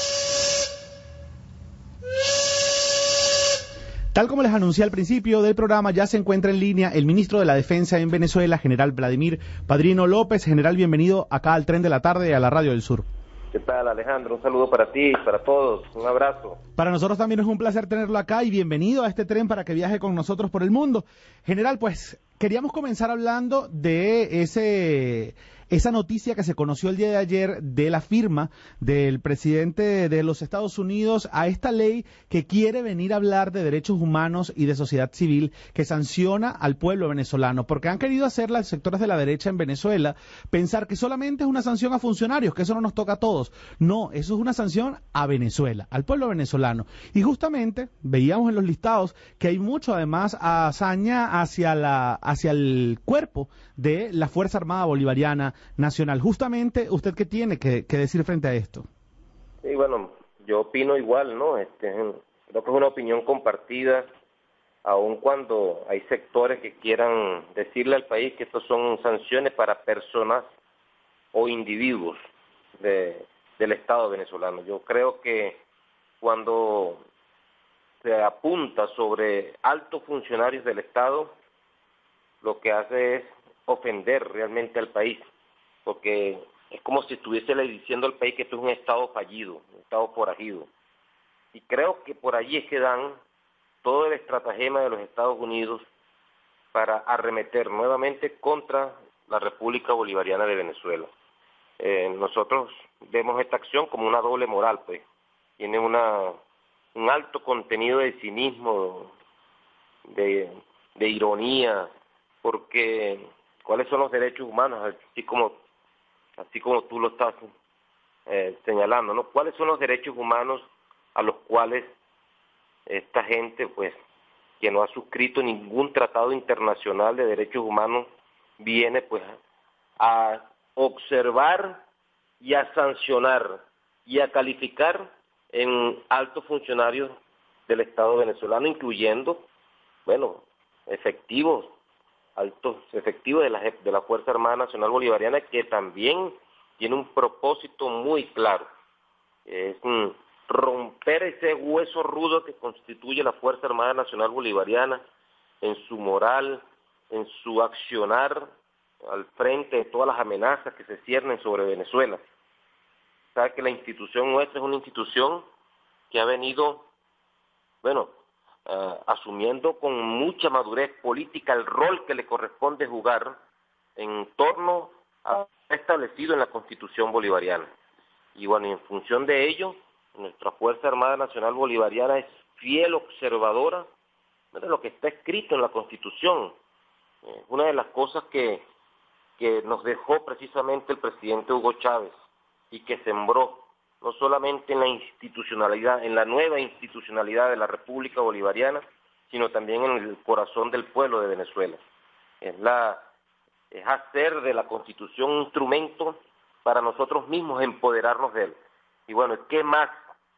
S2: Tal como les anuncié al principio del programa, ya se encuentra en línea el ministro de la Defensa en Venezuela, general Vladimir Padrino López. General, bienvenido acá al Tren de la Tarde y a la Radio del Sur.
S4: ¿Qué tal, Alejandro? Un saludo para ti, para todos, un abrazo.
S2: Para nosotros también es un placer tenerlo acá y bienvenido a este tren para que viaje con nosotros por el mundo. General, pues queríamos comenzar hablando de esa noticia que se conoció el día de ayer de la firma del presidente de los Estados Unidos a esta ley que quiere venir a hablar de derechos humanos y de sociedad civil, que sanciona al pueblo venezolano, porque han querido hacer los sectores de la derecha en Venezuela pensar que solamente es una sanción a funcionarios, que eso no nos toca a todos. No, eso es una sanción a Venezuela, al pueblo venezolano. Y justamente veíamos en los listados que hay mucho además hazaña hacia el cuerpo de la Fuerza Armada Bolivariana Nacional. Justamente, ¿usted qué tiene que decir frente a esto?
S4: Sí, bueno, yo opino igual, ¿no? Creo que es una opinión compartida, aun cuando hay sectores que quieran decirle al país que estos son sanciones para personas o individuos del Estado venezolano. Yo creo que cuando se apunta sobre altos funcionarios del Estado, lo que hace es ofender realmente al país, porque es como si estuviese diciendo al país que esto es un Estado fallido, un Estado forajido. Y creo que por allí es que dan todo el estratagema de los Estados Unidos para arremeter nuevamente contra la República Bolivariana de Venezuela. Nosotros vemos esta acción como una doble moral, pues. Tiene un alto contenido de cinismo, de ironía, porque ¿cuáles son los derechos humanos? Así como tú lo estás señalando, ¿no? ¿Cuáles son los derechos humanos a los cuales esta gente, pues, que no ha suscrito ningún tratado internacional de derechos humanos, viene, pues, a observar y a sancionar y a calificar en altos funcionarios del Estado venezolano, incluyendo, bueno, altos efectivos de la Fuerza Armada Nacional Bolivariana, que también tiene un propósito muy claro, es romper ese hueso rudo que constituye la Fuerza Armada Nacional Bolivariana en su moral, en su accionar al frente de todas las amenazas que se ciernen sobre Venezuela. Sabe que la institución nuestra es una institución que ha venido, bueno, asumiendo con mucha madurez política el rol que le corresponde jugar en torno a lo establecido en la Constitución bolivariana. Y bueno, y en función de ello, nuestra Fuerza Armada Nacional Bolivariana es fiel observadora de lo que está escrito en la Constitución. Una de las cosas que nos dejó precisamente el presidente Hugo Chávez y que sembró no solamente en la institucionalidad, en la nueva institucionalidad de la República Bolivariana, sino también en el corazón del pueblo de Venezuela. Es hacer de la Constitución un instrumento para nosotros mismos empoderarnos de él. Y bueno, ¿qué más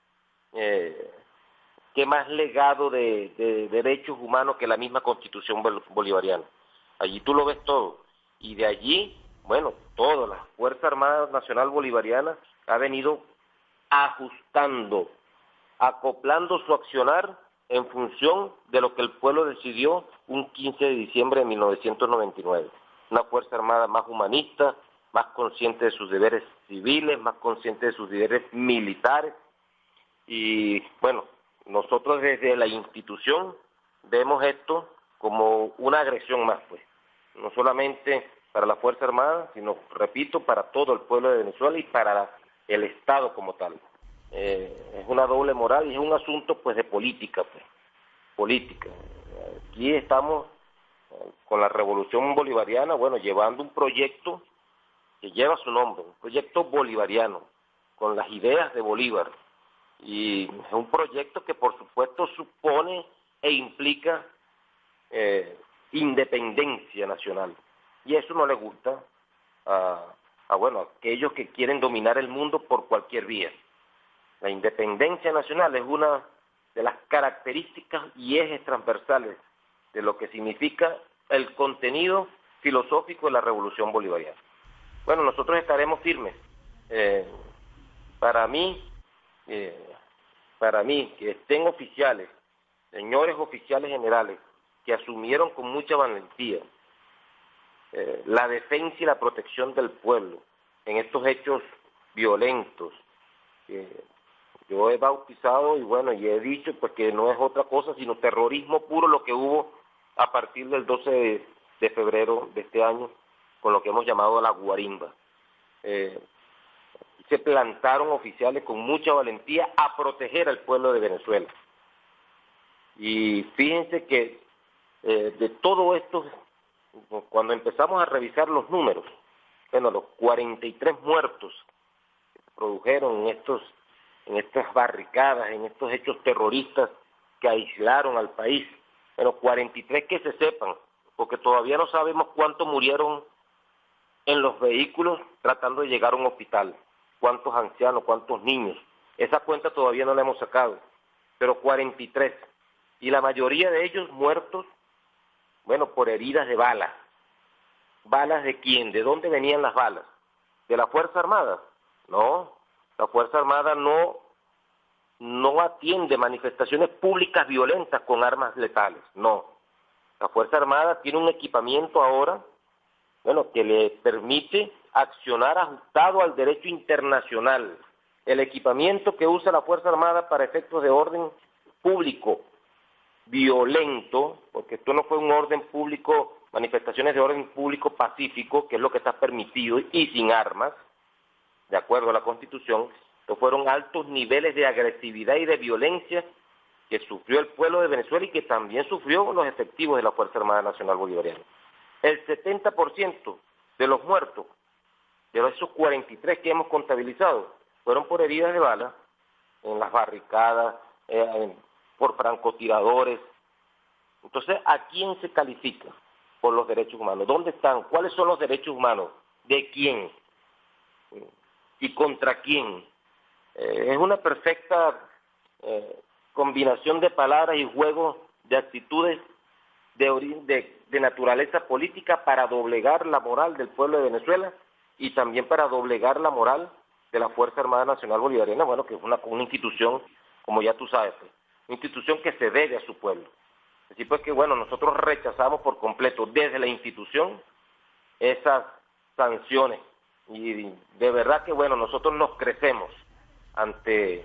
S4: legado de derechos humanos que la misma Constitución bolivariana? Allí tú lo ves todo. Y de allí, bueno, toda la Fuerza Armada Nacional Bolivariana ha venido ajustando, acoplando su accionar en función de lo que el pueblo decidió un 15 de diciembre de 1999. Una Fuerza Armada más humanista, más consciente de sus deberes civiles, más consciente de sus deberes militares. Y bueno, nosotros desde la institución vemos esto como una agresión más, pues, no solamente para la Fuerza Armada, sino, repito, para todo el pueblo de Venezuela y para el Estado como tal. Es una doble moral y es un asunto, pues, de política, pues, política. Aquí estamos con la Revolución Bolivariana, bueno, llevando un proyecto que lleva su nombre, un proyecto bolivariano, con las ideas de Bolívar, y es un proyecto que por supuesto supone e implica independencia nacional, y eso no le gusta a aquellos que quieren dominar el mundo por cualquier vía. La independencia nacional es una de las características y ejes transversales de lo que significa el contenido filosófico de la Revolución Bolivariana. Bueno, nosotros estaremos firmes. Para mí, que estén oficiales, señores oficiales generales, que asumieron con mucha valentía la defensa y la protección del pueblo en estos hechos violentos, que yo he bautizado y bueno, y he dicho pues que no es otra cosa sino terrorismo puro lo que hubo a partir del 12 de febrero de este año, con lo que hemos llamado la guarimba. Se plantaron oficiales con mucha valentía a proteger al pueblo de Venezuela. Y fíjense que de todo esto, cuando empezamos a revisar los números, bueno, los 43 muertos que se produjeron en estas barricadas, en estos hechos terroristas que aislaron al país, bueno, 43 que se sepan, porque todavía no sabemos cuántos murieron en los vehículos tratando de llegar a un hospital, cuántos ancianos, cuántos niños, esa cuenta todavía no la hemos sacado, pero 43, y la mayoría de ellos muertos, bueno, por heridas de balas. ¿Balas de quién? ¿De dónde venían las balas? ¿De la Fuerza Armada? No, la Fuerza Armada no atiende manifestaciones públicas violentas con armas letales, no. La Fuerza Armada tiene un equipamiento ahora, bueno, que le permite accionar ajustado al derecho internacional. El equipamiento que usa la Fuerza Armada para efectos de orden público violento, porque esto no fue un orden público, manifestaciones de orden público pacífico, que es lo que está permitido, y sin armas, de acuerdo a la Constitución, esto fueron altos niveles de agresividad y de violencia que sufrió el pueblo de Venezuela y que también sufrió los efectivos de la Fuerza Armada Nacional Bolivariana. El 70% de los muertos, de esos 43 que hemos contabilizado, fueron por heridas de bala, en las barricadas, por francotiradores. Entonces, ¿a quién se califica por los derechos humanos? ¿Dónde están? ¿Cuáles son los derechos humanos? ¿De quién? ¿Y contra quién? Es una perfecta combinación de palabras y juegos de actitudes de naturaleza política para doblegar la moral del pueblo de Venezuela y también para doblegar la moral de la Fuerza Armada Nacional Bolivariana, bueno, que es una institución, como ya tú sabes, pues, una institución que se debe a su pueblo. Así pues que, bueno, nosotros rechazamos por completo desde la institución esas sanciones y de verdad que, bueno, nosotros nos crecemos ante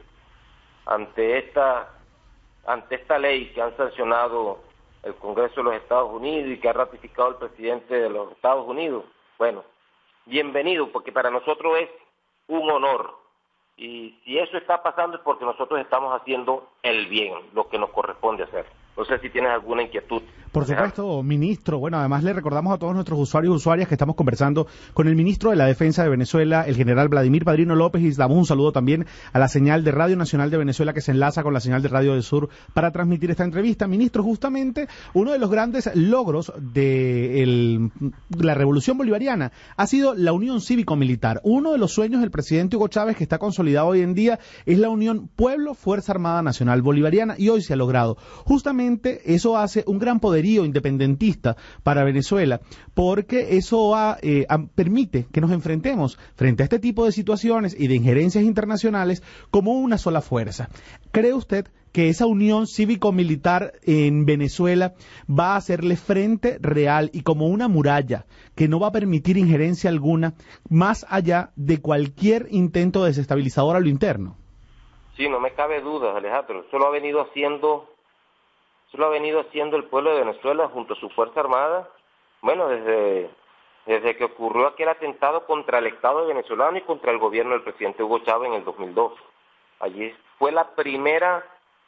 S4: esta ley que han sancionado el Congreso de los Estados Unidos y que ha ratificado el presidente de los Estados Unidos. Bueno, bienvenido, porque para nosotros es un honor. Y si eso está pasando es porque nosotros estamos haciendo el bien, lo que nos corresponde hacer. No sé si tienes alguna inquietud.
S2: Por supuesto, ministro. Bueno, además le recordamos a todos nuestros usuarios y usuarias que estamos conversando con el ministro de la Defensa de Venezuela, el general Vladimir Padrino López, y damos un saludo también a la señal de Radio Nacional de Venezuela que se enlaza con la señal de Radio del Sur para transmitir esta entrevista. Ministro, justamente uno de los grandes logros de la Revolución Bolivariana ha sido la unión cívico-militar. Uno de los sueños del presidente Hugo Chávez, que está consolidado hoy en día, es la unión Pueblo-Fuerza Armada Nacional Bolivariana, y hoy se ha logrado. Justamente eso hace un gran poderío independentista para Venezuela, porque eso permite que nos enfrentemos frente a este tipo de situaciones y de injerencias internacionales como una sola fuerza. ¿Cree usted que esa unión cívico-militar en Venezuela va a hacerle frente real y como una muralla que no va a permitir injerencia alguna más allá de cualquier intento desestabilizador a lo interno?
S4: Sí, no me cabe duda, Alejandro. Eso lo ha venido haciendo el pueblo de Venezuela junto a su Fuerza Armada, bueno, desde que ocurrió aquel atentado contra el Estado venezolano y contra el gobierno del presidente Hugo Chávez en el 2002. Allí fue la primera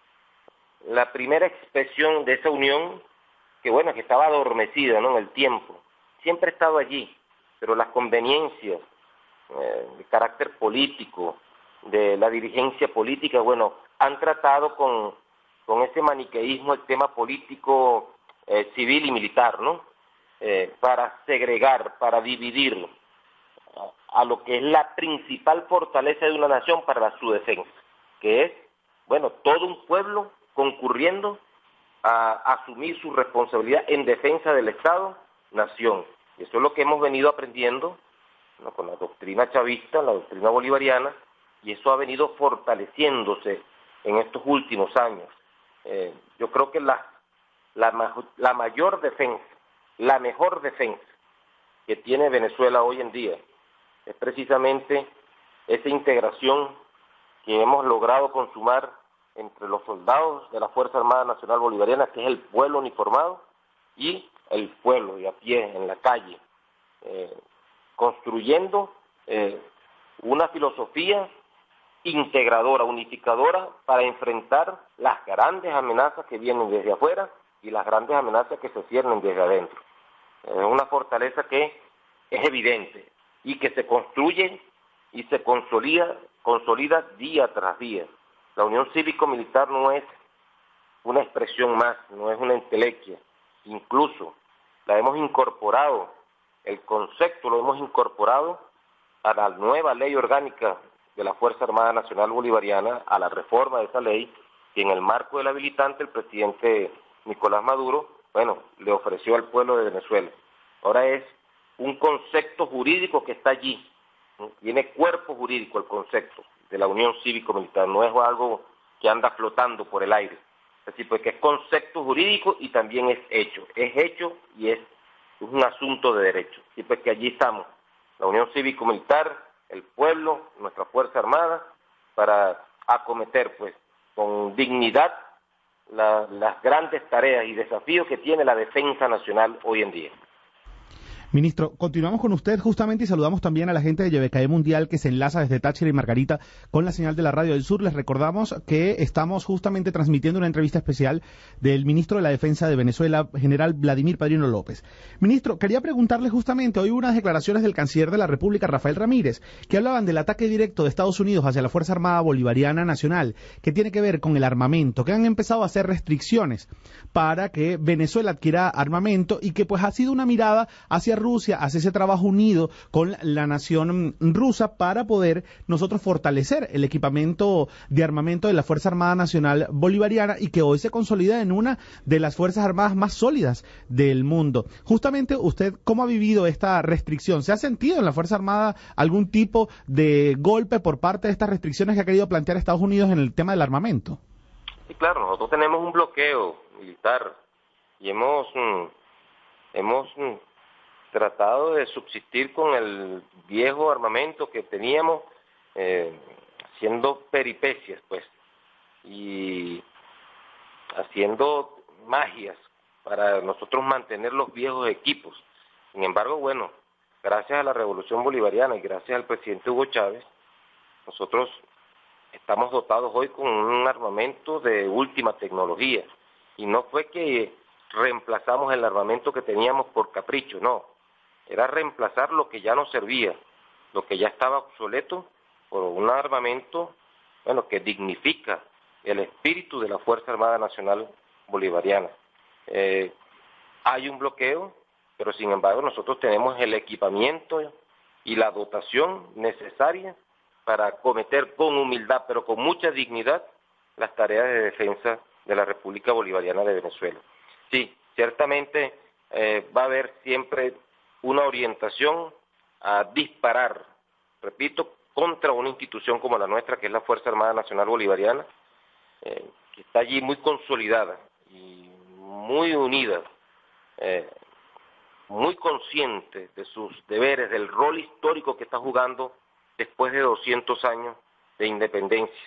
S4: expresión de esa unión que, bueno, que estaba adormecida, ¿no?, en el tiempo. Siempre ha estado allí, pero las conveniencias de carácter político, de la dirigencia política, bueno, han tratado con ese maniqueísmo el tema político, civil y militar, ¿no? Para segregar, para dividir a lo que es la principal fortaleza de una nación para su defensa, que es, bueno, todo un pueblo concurriendo a asumir su responsabilidad en defensa del Estado-nación. Eso es lo que hemos venido aprendiendo, ¿no?, con la doctrina chavista, la doctrina bolivariana, y eso ha venido fortaleciéndose en estos últimos años. Yo creo que la mayor defensa, la mejor defensa que tiene Venezuela hoy en día es precisamente esa integración que hemos logrado consumar entre los soldados de la Fuerza Armada Nacional Bolivariana, que es el pueblo uniformado, y el pueblo y a pie, en la calle, construyendo una filosofía integradora, unificadora, para enfrentar las grandes amenazas que vienen desde afuera y las grandes amenazas que se ciernen desde adentro. Es una fortaleza que es evidente y que se construye y se consolida día tras día. La unión cívico-militar no es una expresión más, no es una entelequia, incluso la hemos incorporado, el concepto lo hemos incorporado a la nueva ley orgánica de la Fuerza Armada Nacional Bolivariana, a la reforma de esa ley, que en el marco del habilitante el presidente Nicolás Maduro, bueno, le ofreció al pueblo de Venezuela. Ahora es un concepto jurídico que está allí, ¿no? Tiene cuerpo jurídico el concepto de la unión cívico-militar, no es algo que anda flotando por el aire. Así pues que es concepto jurídico y también es hecho y es un asunto de derecho. Así pues que allí estamos, la unión cívico-militar, el pueblo, nuestra Fuerza Armada, para acometer pues con dignidad las grandes tareas y desafíos que tiene la defensa nacional hoy en día.
S2: Ministro, continuamos con usted justamente y saludamos también a la gente de YBKE Mundial que se enlaza desde Táchira y Margarita con la señal de la Radio del Sur. Les recordamos que estamos justamente transmitiendo una entrevista especial del ministro de la Defensa de Venezuela, general Vladimir Padrino López. Ministro, quería preguntarle justamente, hoy hubo unas declaraciones del canciller de la República, Rafael Ramírez, que hablaban del ataque directo de Estados Unidos hacia la Fuerza Armada Bolivariana Nacional, que tiene que ver con el armamento, que han empezado a hacer restricciones para que Venezuela adquiera armamento y que pues ha sido una mirada hacia Rusia, hace ese trabajo unido con la nación rusa para poder nosotros fortalecer el equipamiento de armamento de la Fuerza Armada Nacional Bolivariana y que hoy se consolida en una de las Fuerzas Armadas más sólidas del mundo. Justamente, ¿usted cómo ha vivido esta restricción? ¿Se ha sentido en la Fuerza Armada algún tipo de golpe por parte de estas restricciones que ha querido plantear Estados Unidos en el tema del armamento?
S4: Sí, claro, nosotros tenemos un bloqueo militar y hemos tratado de subsistir con el viejo armamento que teníamos, haciendo peripecias, pues, y haciendo magias para nosotros mantener los viejos equipos. Sin embargo, bueno, gracias a la Revolución Bolivariana y gracias al presidente Hugo Chávez, nosotros estamos dotados hoy con un armamento de última tecnología. Y no fue que reemplazamos el armamento que teníamos por capricho, no. Era reemplazar lo que ya no servía, lo que ya estaba obsoleto, por un armamento, bueno, que dignifica el espíritu de la Fuerza Armada Nacional Bolivariana. Hay un bloqueo, pero sin embargo nosotros tenemos el equipamiento y la dotación necesaria para acometer con humildad, pero con mucha dignidad, las tareas de defensa de la República Bolivariana de Venezuela. Sí, ciertamente va a haber siempre una orientación a disparar, repito, contra una institución como la nuestra, que es la Fuerza Armada Nacional Bolivariana, que está allí muy consolidada y muy unida, muy consciente de sus deberes, del rol histórico que está jugando después de 200 años de independencia,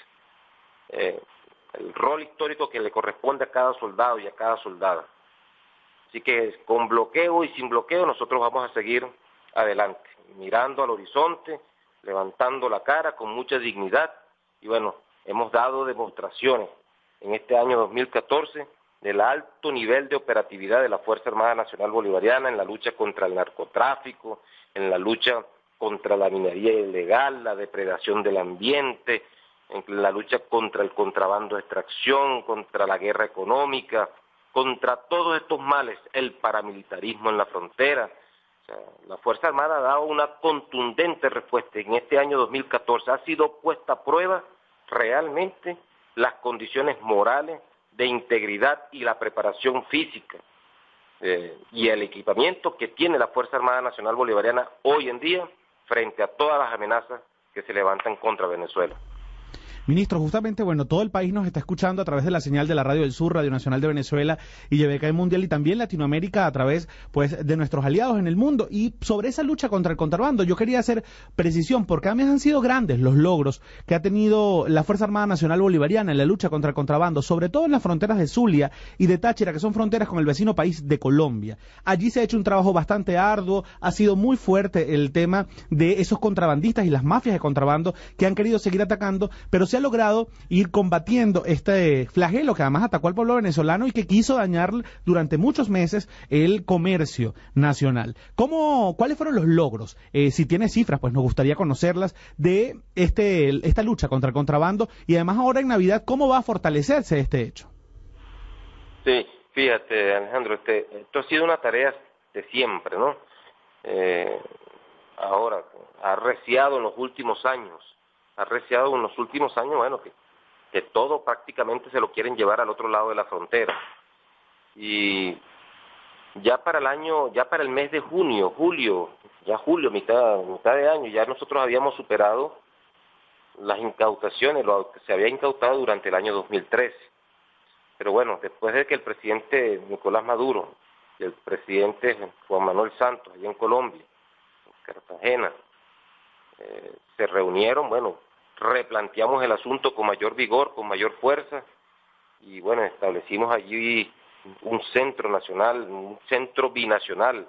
S4: el rol histórico que le corresponde a cada soldado y a cada soldada. Así que con bloqueo y sin bloqueo nosotros vamos a seguir adelante, mirando al horizonte, levantando la cara con mucha dignidad y bueno, hemos dado demostraciones en este año 2014 del alto nivel de operatividad de la Fuerza Armada Nacional Bolivariana en la lucha contra el narcotráfico, en la lucha contra la minería ilegal, la depredación del ambiente, en la lucha contra el contrabando de extracción, contra la guerra económica, contra todos estos males, el paramilitarismo en la frontera. O sea, la Fuerza Armada ha dado una contundente respuesta. En este año 2014 ha sido puesta a prueba realmente las condiciones morales de integridad y la preparación física y el equipamiento que tiene la Fuerza Armada Nacional Bolivariana hoy en día frente a todas las amenazas que se levantan contra Venezuela.
S2: Ministro, justamente, bueno, todo el país nos está escuchando a través de la señal de la Radio del Sur, Radio Nacional de Venezuela y YBKE Mundial y también Latinoamérica a través, pues, de nuestros aliados en el mundo. Y sobre esa lucha contra el contrabando, yo quería hacer precisión, porque a mí han sido grandes los logros que ha tenido la Fuerza Armada Nacional Bolivariana en la lucha contra el contrabando, sobre todo en las fronteras de Zulia y de Táchira, que son fronteras con el vecino país de Colombia. Allí se ha hecho un trabajo bastante arduo, ha sido muy fuerte el tema de esos contrabandistas y las mafias de contrabando que han querido seguir atacando, pero se ha logrado ir combatiendo este flagelo que además atacó al pueblo venezolano y que quiso dañar durante muchos meses el comercio nacional. ¿Cuáles fueron los logros? Si tiene cifras, pues nos gustaría conocerlas de esta lucha contra el contrabando y además ahora en Navidad, ¿cómo va a fortalecerse este hecho?
S4: Sí, fíjate, Alejandro, esto ha sido una tarea de siempre, ¿no? Ahora, ha arreciado en los últimos años, bueno, que todo prácticamente se lo quieren llevar al otro lado de la frontera. Y ya para el mes de julio, mitad de año, ya nosotros habíamos superado las incautaciones, lo que se había incautado durante el año 2013. Pero bueno, después de que el presidente Nicolás Maduro y el presidente Juan Manuel Santos, allá en Colombia, en Cartagena, se reunieron, bueno, replanteamos el asunto con mayor vigor, con mayor fuerza, y bueno, establecimos allí un centro nacional, un centro binacional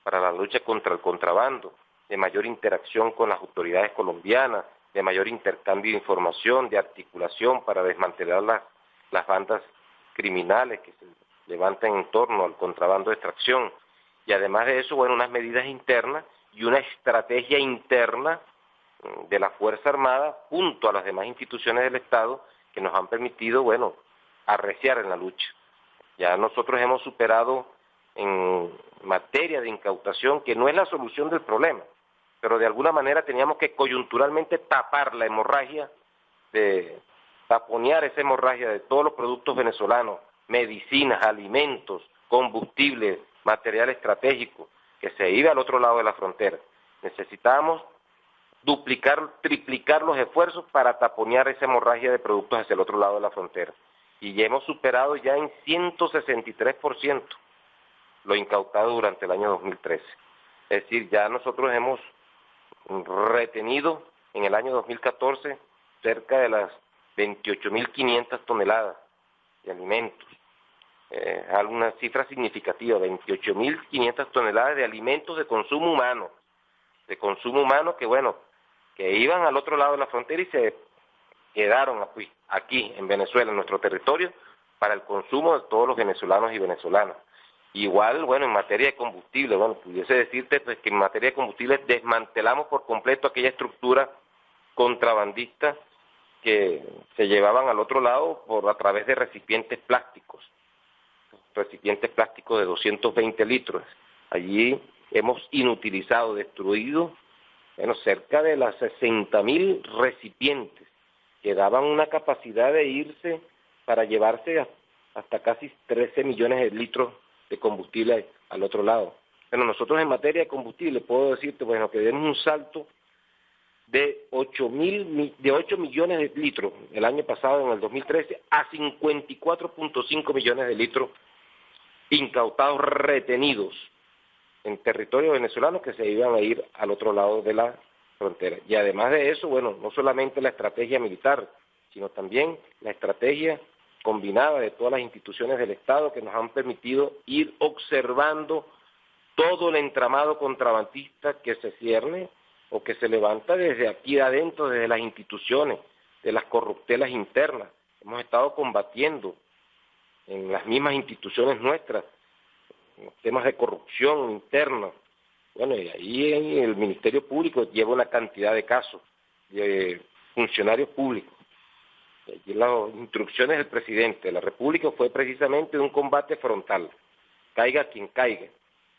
S4: para la lucha contra el contrabando, de mayor interacción con las autoridades colombianas, de mayor intercambio de información, de articulación para desmantelar las bandas criminales que se levantan en torno al contrabando de extracción. Y además de eso, bueno, unas medidas internas y una estrategia interna de la Fuerza Armada junto a las demás instituciones del Estado que nos han permitido, bueno, arreciar en la lucha. Ya nosotros hemos superado en materia de incautación, que no es la solución del problema, pero de alguna manera teníamos que coyunturalmente tapar la hemorragia, taponear esa hemorragia de todos los productos venezolanos, medicinas, alimentos, combustibles, material estratégico, que se iba al otro lado de la frontera. Necesitábamos duplicar, triplicar los esfuerzos para taponear esa hemorragia de productos hacia el otro lado de la frontera. Y ya hemos superado ya en 163% lo incautado durante el año 2013. Es decir, ya nosotros hemos retenido en el año 2014 cerca de las 28.500 toneladas de alimentos. Alguna cifra significativa, 28.500 toneladas de alimentos de consumo humano que bueno, que iban al otro lado de la frontera y se quedaron aquí en Venezuela, en nuestro territorio, para el consumo de todos los venezolanos y venezolanas. Igual, bueno, en materia de combustible, bueno, pudiese decirte pues, que en materia de combustible desmantelamos por completo aquella estructura contrabandista que se llevaban al otro lado a través de recipientes plásticos de 220 litros. Allí hemos inutilizado, destruido, bueno, cerca de las 60.000 recipientes que daban una capacidad de irse para llevarse hasta casi 13 millones de litros de combustible al otro lado. Bueno, nosotros en materia de combustible puedo decirte, bueno, que dimos un salto de 8 millones de litros el año pasado, en el 2013, a 54.5 millones de litros incautados, retenidos en territorio venezolano que se iban a ir al otro lado de la frontera. Y además de eso, bueno, no solamente la estrategia militar, sino también la estrategia combinada de todas las instituciones del Estado que nos han permitido ir observando todo el entramado contrabandista que se cierne o que se levanta desde aquí adentro, desde las instituciones, de las corruptelas internas. Hemos estado combatiendo en las mismas instituciones nuestras temas de corrupción interna. Bueno, y ahí el Ministerio Público lleva una cantidad de casos de funcionarios públicos. Y las instrucciones del presidente de la República fue precisamente de un combate frontal, caiga quien caiga.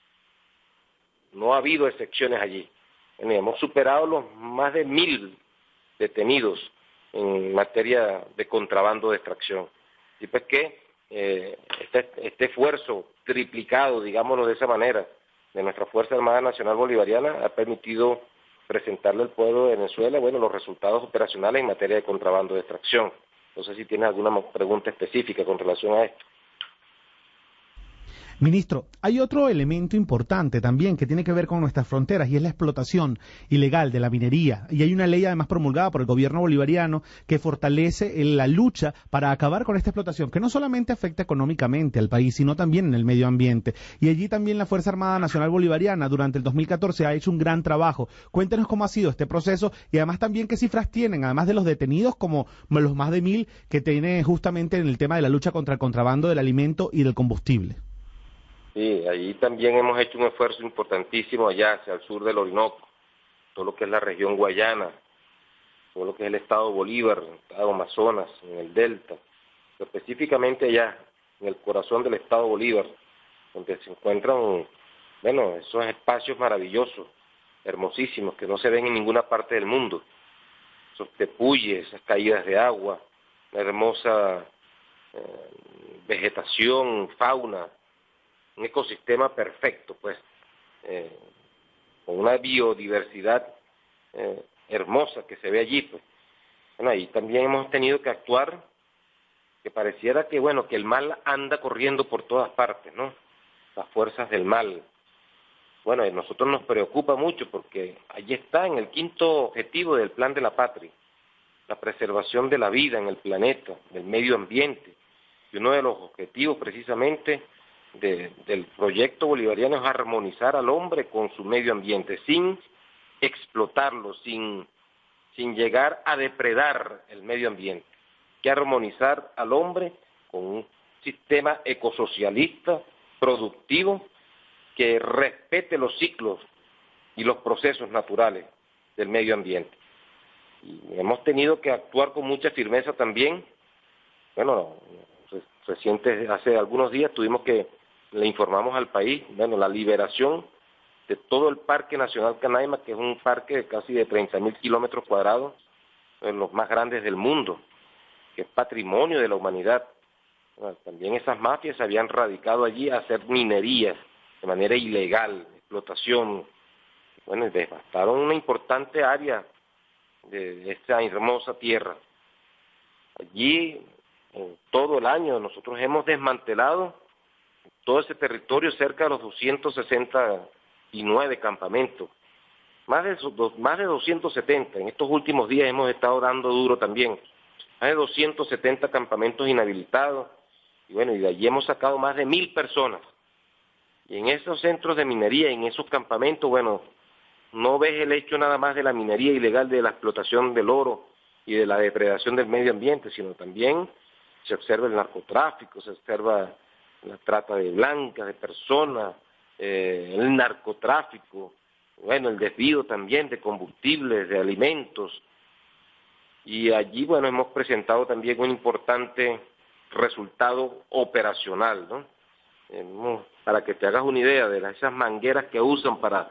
S4: No ha habido excepciones allí. Bueno, hemos superado los más de 1.000 detenidos en materia de contrabando de extracción. Y pues que este esfuerzo triplicado, digámoslo de esa manera, de nuestra Fuerza Armada Nacional Bolivariana ha permitido presentarle al pueblo de Venezuela, bueno, los resultados operacionales en materia de contrabando de extracción. No sé si tiene alguna pregunta específica con relación a esto.
S2: Ministro, hay otro elemento importante también que tiene que ver con nuestras fronteras y es la explotación ilegal de la minería. Y hay una ley además promulgada por el gobierno bolivariano que fortalece la lucha para acabar con esta explotación, que no solamente afecta económicamente al país, sino también en el medio ambiente. Y allí también la Fuerza Armada Nacional Bolivariana durante el 2014 ha hecho un gran trabajo. Cuéntenos cómo ha sido este proceso y además también qué cifras tienen, además de los detenidos, como los más de 1.000 que tiene justamente en el tema de la lucha contra el contrabando del alimento y del combustible.
S4: Sí, allí también hemos hecho un esfuerzo importantísimo allá hacia el sur del Orinoco, todo lo que es la región Guayana, todo lo que es el estado Bolívar, el estado Amazonas, en el Delta, pero específicamente allá, en el corazón del estado Bolívar, donde se encuentran, bueno, esos espacios maravillosos, hermosísimos, que no se ven en ninguna parte del mundo, esos tepuyes, esas caídas de agua, una hermosa vegetación, fauna, un ecosistema perfecto, pues, con una biodiversidad hermosa que se ve allí, pues. Bueno, ahí también hemos tenido que actuar, que pareciera que, bueno, que el mal anda corriendo por todas partes, ¿no? Las fuerzas del mal. Bueno, a nosotros nos preocupa mucho porque allí está en el quinto objetivo del Plan de la Patria, la preservación de la vida en el planeta, del medio ambiente, y uno de los objetivos precisamente del proyecto bolivariano es armonizar al hombre con su medio ambiente, sin explotarlo, sin llegar a depredar el medio ambiente. Hay que armonizar al hombre con un sistema ecosocialista, productivo, que respete los ciclos y los procesos naturales del medio ambiente. Y hemos tenido que actuar con mucha firmeza también. Bueno, hace algunos días le informamos al país, la liberación de todo el Parque Nacional Canaima, que es un parque casi de 30.000 kilómetros cuadrados, de los más grandes del mundo, que es patrimonio de la humanidad. Bueno, también esas mafias se habían radicado allí a hacer minerías de manera ilegal, explotación. Bueno, y devastaron una importante área de esta hermosa tierra. Allí, en todo el año, nosotros hemos desmantelado todo ese territorio, cerca de los 269 campamentos, más de 270. En estos últimos días hemos estado dando duro también, más de 270 campamentos inhabilitados, y bueno, y de allí hemos sacado más de 1.000 personas. Y en esos centros de minería, en esos campamentos, bueno, no ves el hecho nada más de la minería ilegal, de la explotación del oro y de la depredación del medio ambiente, sino también se observa el narcotráfico, se observa la trata de blancas, de personas, el narcotráfico, bueno, el desvío también de combustibles, de alimentos. Y allí, bueno, hemos presentado también un importante resultado operacional, ¿no? Para que te hagas una idea de esas mangueras que usan para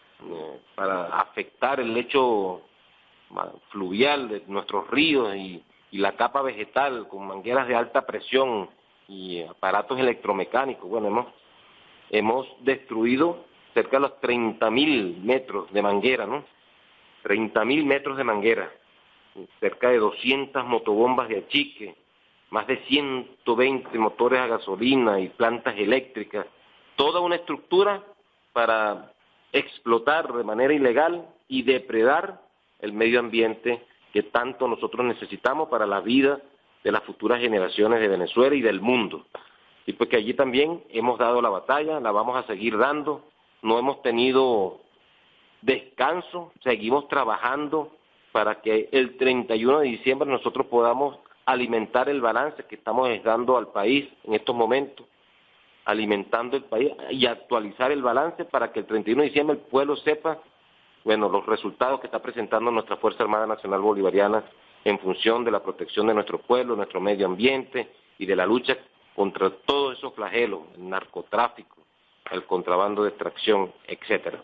S4: afectar el lecho fluvial de nuestros ríos y la capa vegetal con mangueras de alta presión y aparatos electromecánicos. Bueno, hemos destruido cerca de los 30.000 metros de manguera, ¿no? 30.000 metros de manguera, cerca de 200 motobombas de achique, más de 120 motores a gasolina y plantas eléctricas, toda una estructura para explotar de manera ilegal y depredar el medio ambiente que tanto nosotros necesitamos para la vida de las futuras generaciones de Venezuela y del mundo. Y pues que allí también hemos dado la batalla, la vamos a seguir dando, no hemos tenido descanso, seguimos trabajando para que el 31 de diciembre nosotros podamos alimentar el balance que estamos dando al país en estos momentos, alimentando el país y actualizar el balance para que el 31 de diciembre el pueblo sepa, bueno, los resultados que está presentando nuestra Fuerza Armada Nacional Bolivariana en función de la protección de nuestro pueblo, nuestro medio ambiente y de la lucha contra todos esos flagelos, el narcotráfico, el contrabando de extracción, etcétera.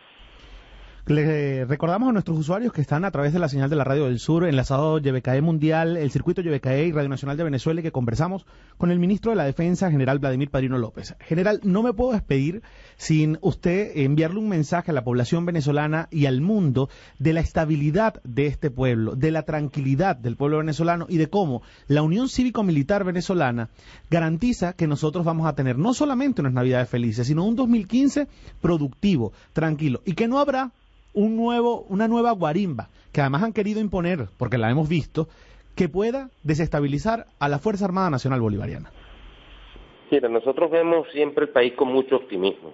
S2: Le recordamos a nuestros usuarios que están a través de la señal de la Radio del Sur, enlazado YBKE Mundial, el Circuito YBKE y Radio Nacional de Venezuela, y que conversamos con el ministro de la Defensa, general Vladimir Padrino López. General, no me puedo despedir sin usted enviarle un mensaje a la población venezolana y al mundo de la estabilidad de este pueblo, de la tranquilidad del pueblo venezolano y de cómo la Unión Cívico-Militar Venezolana garantiza que nosotros vamos a tener no solamente unas Navidades felices, sino un 2015 productivo, tranquilo, y que no habrá una nueva guarimba, que además han querido imponer, porque la hemos visto, que pueda desestabilizar a la Fuerza Armada Nacional Bolivariana.
S4: Mira, nosotros vemos siempre el país con mucho optimismo,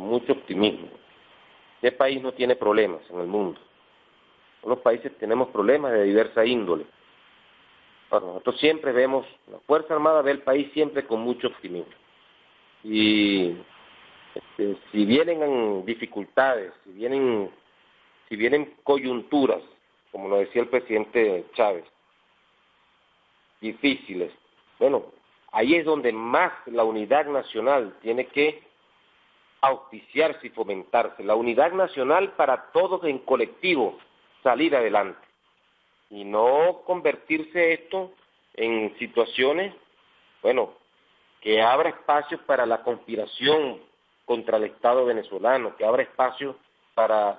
S4: ¿Qué país no tiene problemas en el mundo? Los países tenemos problemas de diversa índole. Bueno, nosotros siempre vemos, la Fuerza Armada ve el país siempre con mucho optimismo. Y si vienen dificultades, si vienen coyunturas, como lo decía el presidente Chávez, difíciles, bueno, ahí es donde más la unidad nacional tiene que auspiciarse y fomentarse, la unidad nacional para todos en colectivo salir adelante, y no convertirse esto en situaciones, bueno, que abra espacios para la conspiración contra el Estado venezolano, que abra espacios para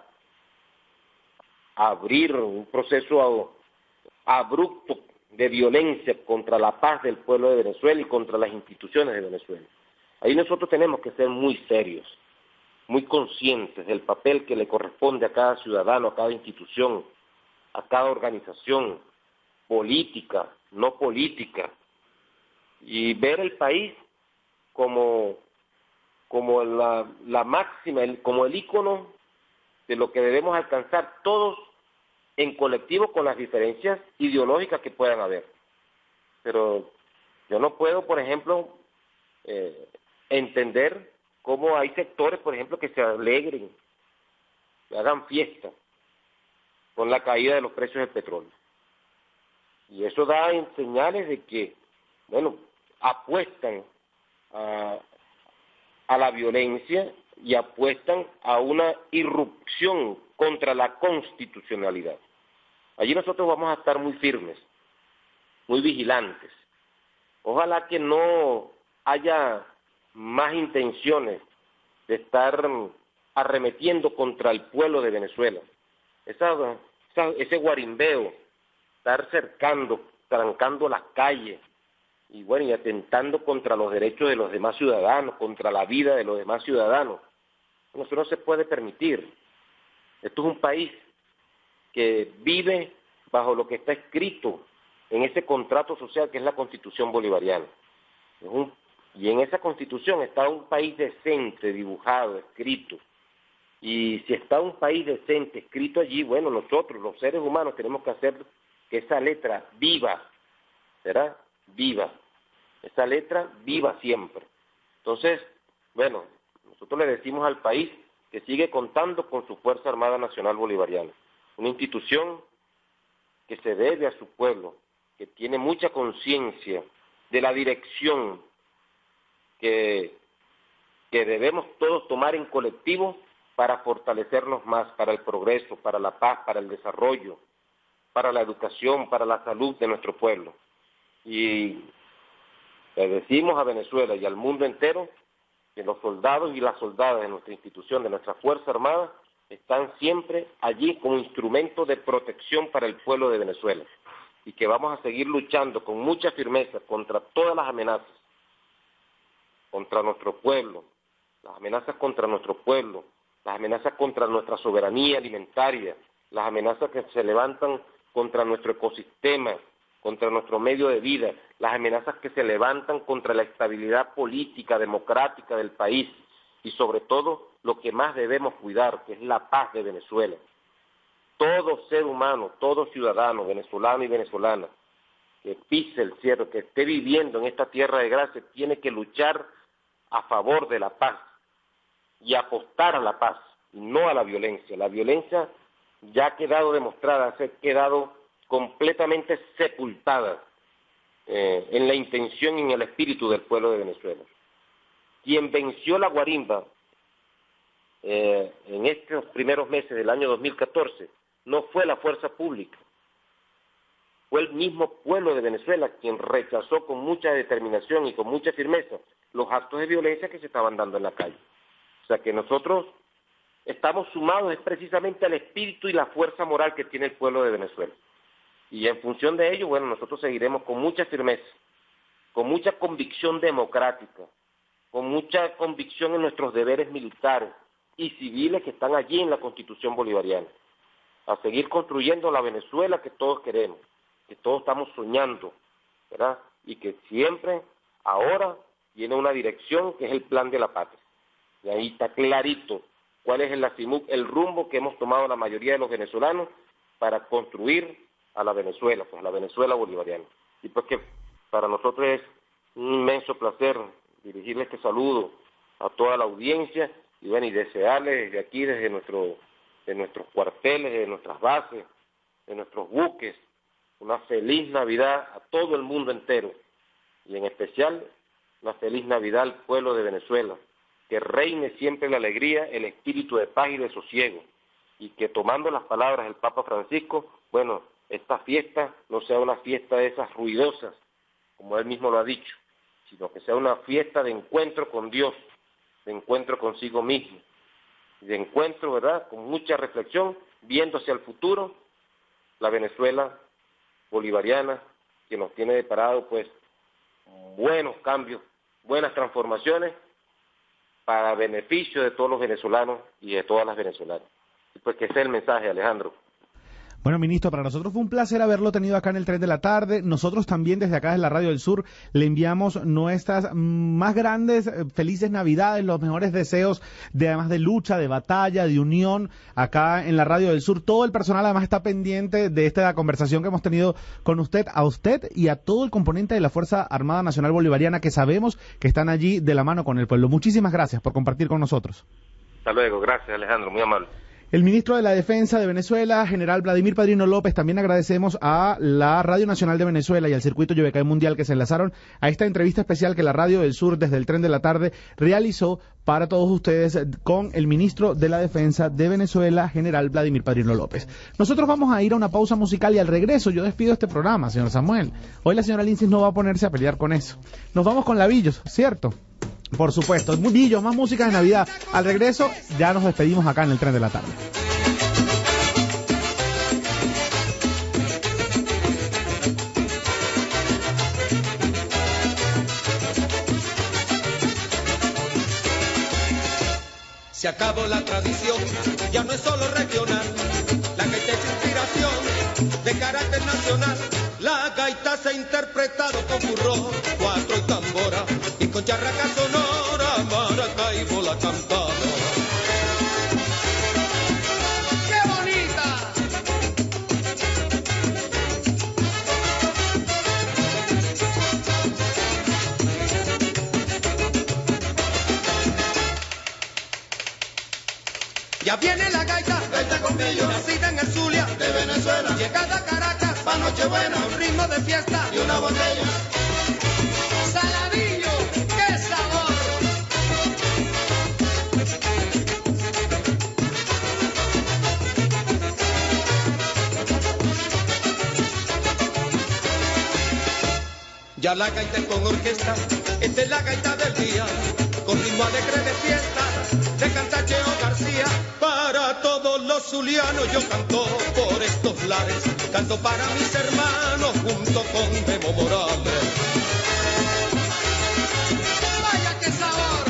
S4: abrir un proceso abrupto de violencia contra la paz del pueblo de Venezuela y contra las instituciones de Venezuela. Ahí nosotros tenemos que ser muy serios, muy conscientes del papel que le corresponde a cada ciudadano, a cada institución, a cada organización, política, no política, y ver el país como como la máxima, como el ícono de lo que debemos alcanzar todos en colectivo con las diferencias ideológicas que puedan haber. Pero yo no puedo, por ejemplo, entender cómo hay sectores, por ejemplo, que se alegren, que hagan fiesta con la caída de los precios del petróleo. Y eso da señales de que, bueno, apuestan a la violencia y apuestan a una irrupción contra la constitucionalidad. Allí nosotros vamos a estar muy firmes, muy vigilantes. Ojalá que no haya más intenciones de estar arremetiendo contra el pueblo de Venezuela. Ese guarimbeo, estar cercando, trancando las calles, y bueno, y atentando contra los derechos de los demás ciudadanos, contra la vida de los demás ciudadanos. Eso no se puede permitir. Esto es un país que vive bajo lo que está escrito en ese contrato social que es la Constitución bolivariana. Y en esa Constitución está un país decente, dibujado, escrito. Y si está un país decente, escrito allí, bueno, nosotros, los seres humanos, tenemos que hacer que esa letra viva, ¿será? Viva. Esa letra viva siempre. Entonces, bueno, nosotros le decimos al país que sigue contando con su Fuerza Armada Nacional Bolivariana, una institución que se debe a su pueblo, que tiene mucha conciencia de la dirección que debemos todos tomar en colectivo para fortalecernos más, para el progreso, para la paz, para el desarrollo, para la educación, para la salud de nuestro pueblo. Y le decimos a Venezuela y al mundo entero que los soldados y las soldadas de nuestra institución, de nuestra Fuerza Armada, están siempre allí como instrumento de protección para el pueblo de Venezuela y que vamos a seguir luchando con mucha firmeza contra todas las amenazas, contra nuestro pueblo, las amenazas contra nuestro pueblo, las amenazas contra nuestra soberanía alimentaria, las amenazas que se levantan contra nuestro ecosistema, contra nuestro medio de vida, las amenazas que se levantan contra la estabilidad política, democrática del país y sobre todo lo que más debemos cuidar, que es la paz de Venezuela. Todo ser humano, todo ciudadano, venezolano y venezolana, que pise el cielo, que esté viviendo en esta tierra de gracia, tiene que luchar a favor de la paz y apostar a la paz y no a la violencia. La violencia ya ha quedado demostrada, ha quedado completamente sepultada en la intención y en el espíritu del pueblo de Venezuela. Quien venció la guarimba en estos primeros meses del año 2014 no fue la fuerza pública, fue el mismo pueblo de Venezuela quien rechazó con mucha determinación y con mucha firmeza los actos de violencia que se estaban dando en la calle. O sea que nosotros estamos sumados es precisamente al espíritu y la fuerza moral que tiene el pueblo de Venezuela. Y en función de ello, bueno, nosotros seguiremos con mucha firmeza, con mucha convicción democrática, con mucha convicción en nuestros deberes militares y civiles que están allí en la Constitución bolivariana, a seguir construyendo la Venezuela que todos queremos, que todos estamos soñando, ¿verdad? Y que siempre, ahora, tiene una dirección que es el plan de la patria. Y ahí está clarito cuál es el rumbo que hemos tomado la mayoría de los venezolanos para construir a la Venezuela, pues la Venezuela bolivariana. Y pues que para nosotros es un inmenso placer dirigirle este saludo a toda la audiencia y bueno, y desearle desde aquí, desde nuestros cuarteles, de nuestras bases, de nuestros buques, una feliz Navidad a todo el mundo entero y en especial una feliz Navidad al pueblo de Venezuela, que reine siempre la alegría, el espíritu de paz y de sosiego y que tomando las palabras del Papa Francisco, bueno, esta fiesta no sea una fiesta de esas ruidosas, como él mismo lo ha dicho, sino que sea una fiesta de encuentro con Dios, de encuentro consigo mismo, de encuentro, ¿verdad?, con mucha reflexión, viendo hacia el futuro, la Venezuela bolivariana, que nos tiene deparado, pues, buenos cambios, buenas transformaciones, para beneficio de todos los venezolanos y de todas las venezolanas. Y pues que ese es el mensaje, Alejandro.
S2: Bueno, ministro, para nosotros fue un placer haberlo tenido acá en el Tren de la Tarde. Nosotros también desde acá, desde la Radio del Sur, le enviamos nuestras más grandes, felices Navidades, los mejores deseos, además de lucha, de batalla, de unión, acá en la Radio del Sur. Todo el personal además está pendiente de esta conversación que hemos tenido con usted, a usted y a todo el componente de la Fuerza Armada Nacional Bolivariana, que sabemos que están allí de la mano con el pueblo. Muchísimas gracias por compartir con nosotros.
S4: Hasta luego, gracias Alejandro, muy amable.
S2: El ministro de la Defensa de Venezuela, general Vladimir Padrino López, también agradecemos a la Radio Nacional de Venezuela y al Circuito Yubecay Mundial que se enlazaron a esta entrevista especial que la Radio del Sur desde el Tren de la Tarde realizó para todos ustedes con el ministro de la Defensa de Venezuela, general Vladimir Padrino López. Nosotros vamos a ir a una pausa musical y al regreso yo despido este programa, señor Samuel. Hoy la señora Lindsay no va a ponerse a pelear con eso. Nos vamos con Lavillos, ¿cierto? Por supuesto, Villos, más música de Navidad. Al regreso, ya nos despedimos acá en el Tren de la Tarde.
S5: Se acabó la tradición, ya no es solo regional. La gaita es inspiración de carácter nacional. La gaita se ha interpretado con burro, cuatro y tambora, y con charraca sonora, Maracaibo la cantaba. ¡Qué bonita! Ya viene la gaita, gaita con brillo, nacida en el Zulia, de Venezuela, llegada a Caracas, pa' Nochebuena, un ritmo de fiesta y una botella. Saladillo, qué sabor. Ya la gaita con orquesta, esta es la gaita del día, con ritmo alegre de fiesta, de Cantacheo García. Para todos los zulianos yo canto por estos lares, canto para mis hermanos junto con Memo Morales. ¡Vaya qué sabor!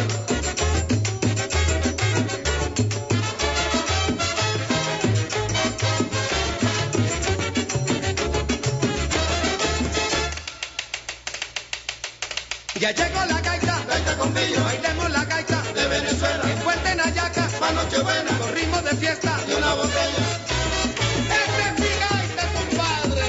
S5: Ya llegó la gaita, gaita con brillo, bailemos la gaita de Venezuela, en Puente Nayaca, pa' Nochebuena, con ritmo de fiesta y una botella. ¡Esta es mi gaita, compadre!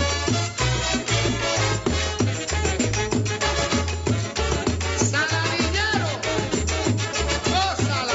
S5: ¡Saladillero! ¡Gózala!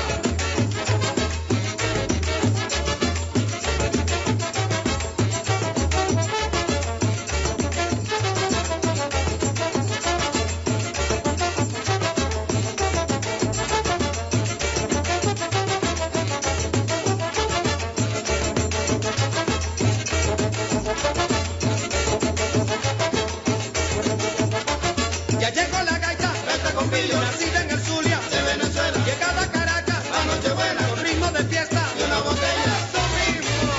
S5: Nacida en el Zulia, de Venezuela, llegada a Caracas, a Nochebuena, con ritmo de fiesta y una botella. ¡Eso mismo!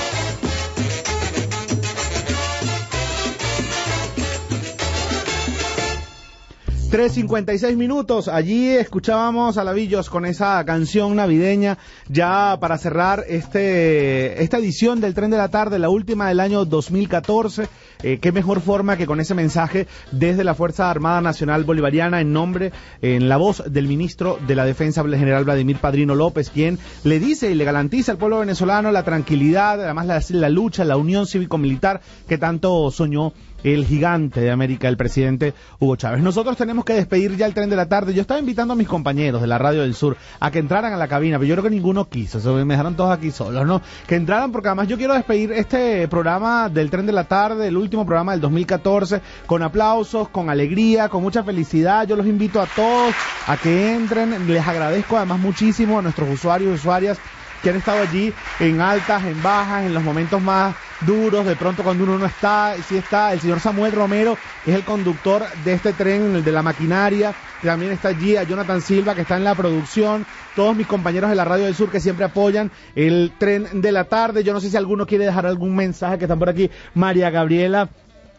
S2: 3:56 minutos. Allí escuchábamos a Lavillos con esa canción navideña ya para cerrar esta edición del Tren de la Tarde, la última del año 2014. Qué mejor forma que con ese mensaje desde la Fuerza Armada Nacional Bolivariana en la voz del ministro de la Defensa, el general Vladimir Padrino López, quien le dice y le garantiza al pueblo venezolano la tranquilidad, además la lucha, la unión cívico-militar que tanto soñó el gigante de América, el presidente Hugo Chávez. Nosotros tenemos que despedir ya el Tren de la Tarde. Yo estaba invitando a mis compañeros de la Radio del Sur a que entraran a la cabina, pero yo creo que ninguno quiso, me dejaron todos aquí solos, ¿no? Que entraran, porque además yo quiero despedir este programa del Tren de la Tarde, el último programa del 2014, con aplausos, con alegría, con mucha felicidad. Yo los invito a todos a que entren. Les agradezco además muchísimo a nuestros usuarios y usuarias que han estado allí en altas, en bajas, en los momentos más duros, de pronto cuando uno no está, sí está. El señor Samuel Romero, que es el conductor de este tren, el de la maquinaria, que también está allí, a Jonathan Silva, que está en la producción, todos mis compañeros de la Radio del Sur que siempre apoyan el Tren de la Tarde. Yo no sé si alguno quiere dejar algún mensaje, que están por aquí, María Gabriela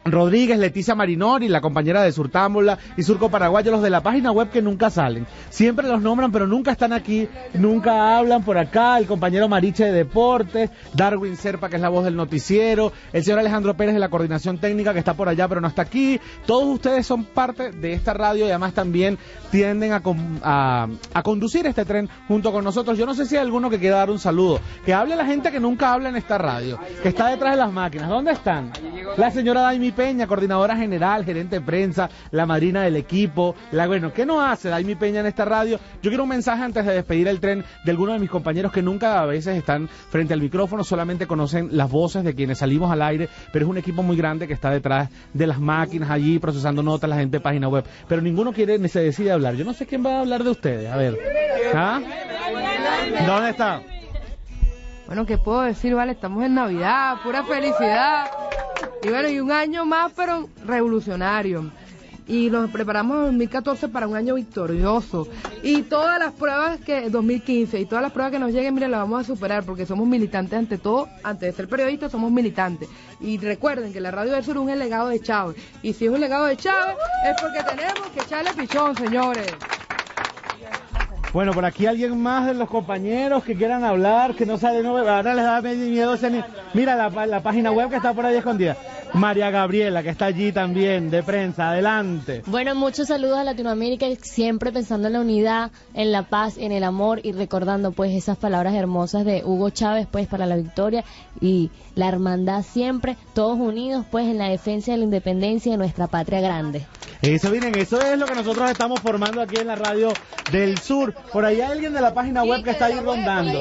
S2: Rodríguez, Leticia Marinori, la compañera de Surtámbula y Surco Paraguayo, los de la página web que nunca salen. Siempre los nombran, pero nunca están aquí, nunca hablan por acá. El compañero Mariche de Deportes, Darwin Serpa, que es la voz del noticiero, el señor Alejandro Pérez de la coordinación técnica, que está por allá, pero no está aquí. Todos ustedes son parte de esta radio y además también tienden a conducir este tren junto con nosotros. Yo no sé si hay alguno que quiera dar un saludo. Que hable la gente que nunca habla en esta radio, que está detrás de las máquinas. ¿Dónde están? La señora Daimi Peña, coordinadora general, gerente de prensa, la madrina del equipo. ¿Qué nos hace Daimi Peña en esta radio? Yo quiero un mensaje antes de despedir el tren de alguno de mis compañeros que nunca a veces están frente al micrófono, solamente conocen las voces de quienes salimos al aire, pero es un equipo muy grande que está detrás de las máquinas allí procesando notas, la gente de página web, pero ninguno quiere ni se decide hablar. Yo no sé quién va a hablar de ustedes, a ver. ¿Ah? ¿Dónde está?
S6: Bueno, ¿qué puedo decir? Vale, estamos en Navidad, pura felicidad. Y bueno, y un año más, pero revolucionario. Y nos preparamos en 2014 para un año victorioso. Y todas las pruebas 2015, y todas las pruebas que nos lleguen, miren, las vamos a superar, porque somos militantes ante todo. Antes de ser periodistas, somos militantes. Y recuerden que la Radio del Sur es un legado de Chávez. Y si es un legado de Chávez, es porque tenemos que echarle pichón, señores.
S2: Bueno, por aquí alguien más de los compañeros que quieran hablar, que no sale, ahora les da miedo. Mira la página web que está por ahí escondida. María Gabriela, que está allí también, de prensa, adelante.
S7: Bueno, muchos saludos a Latinoamérica, siempre pensando en la unidad, en la paz, en el amor y recordando pues esas palabras hermosas de Hugo Chávez pues para la victoria y la hermandad siempre, todos unidos pues en la defensa de la independencia de nuestra patria grande.
S2: Eso, miren, eso es lo que nosotros estamos formando aquí en la Radio del Sur. Por ahí hay alguien de la página web que está ahí rondando.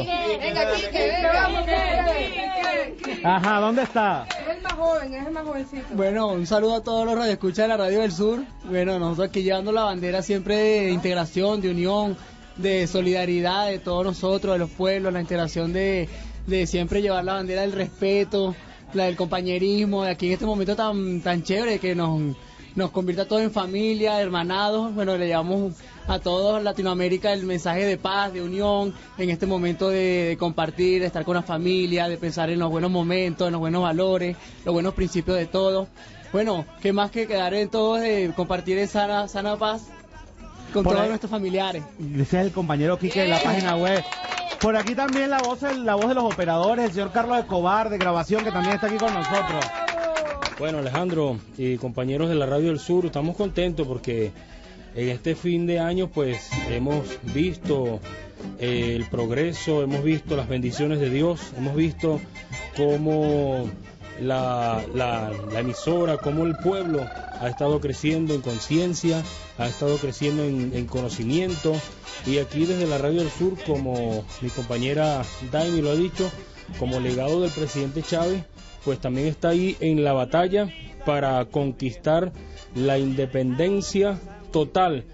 S2: Ajá, ¿dónde está?
S6: Es el más joven, es el más jovencito.
S8: Bueno, un saludo a todos los radioescuchas de la Radio del Sur. Bueno, nosotros aquí llevando la bandera siempre de integración, de unión, de solidaridad de todos nosotros, de los pueblos, la integración de siempre llevar la bandera del respeto, la del compañerismo, de aquí en este momento tan chévere que nos convierte a todos en familia, hermanados. Bueno, le llevamos a todos Latinoamérica el mensaje de paz, de unión, en este momento de compartir, de estar con la familia, de pensar en los buenos momentos, en los buenos valores, los buenos principios de todos. Bueno, qué más que quedar en todos, de compartir en sana paz con todos nuestros familiares.
S2: Ese es el compañero Quique de la página web. Por aquí también la voz de los operadores, el señor Carlos Escobar de grabación, que también está aquí con nosotros.
S10: Bueno, Alejandro y compañeros de la Radio del Sur, estamos contentos porque en este fin de año pues hemos visto el progreso, hemos visto las bendiciones de Dios, hemos visto cómo la emisora, cómo el pueblo ha estado creciendo en conciencia, ha estado creciendo en conocimiento, y aquí desde la Radio del Sur, como mi compañera Daimi lo ha dicho, como legado del presidente Chávez, pues también está ahí en la batalla para conquistar la independencia total,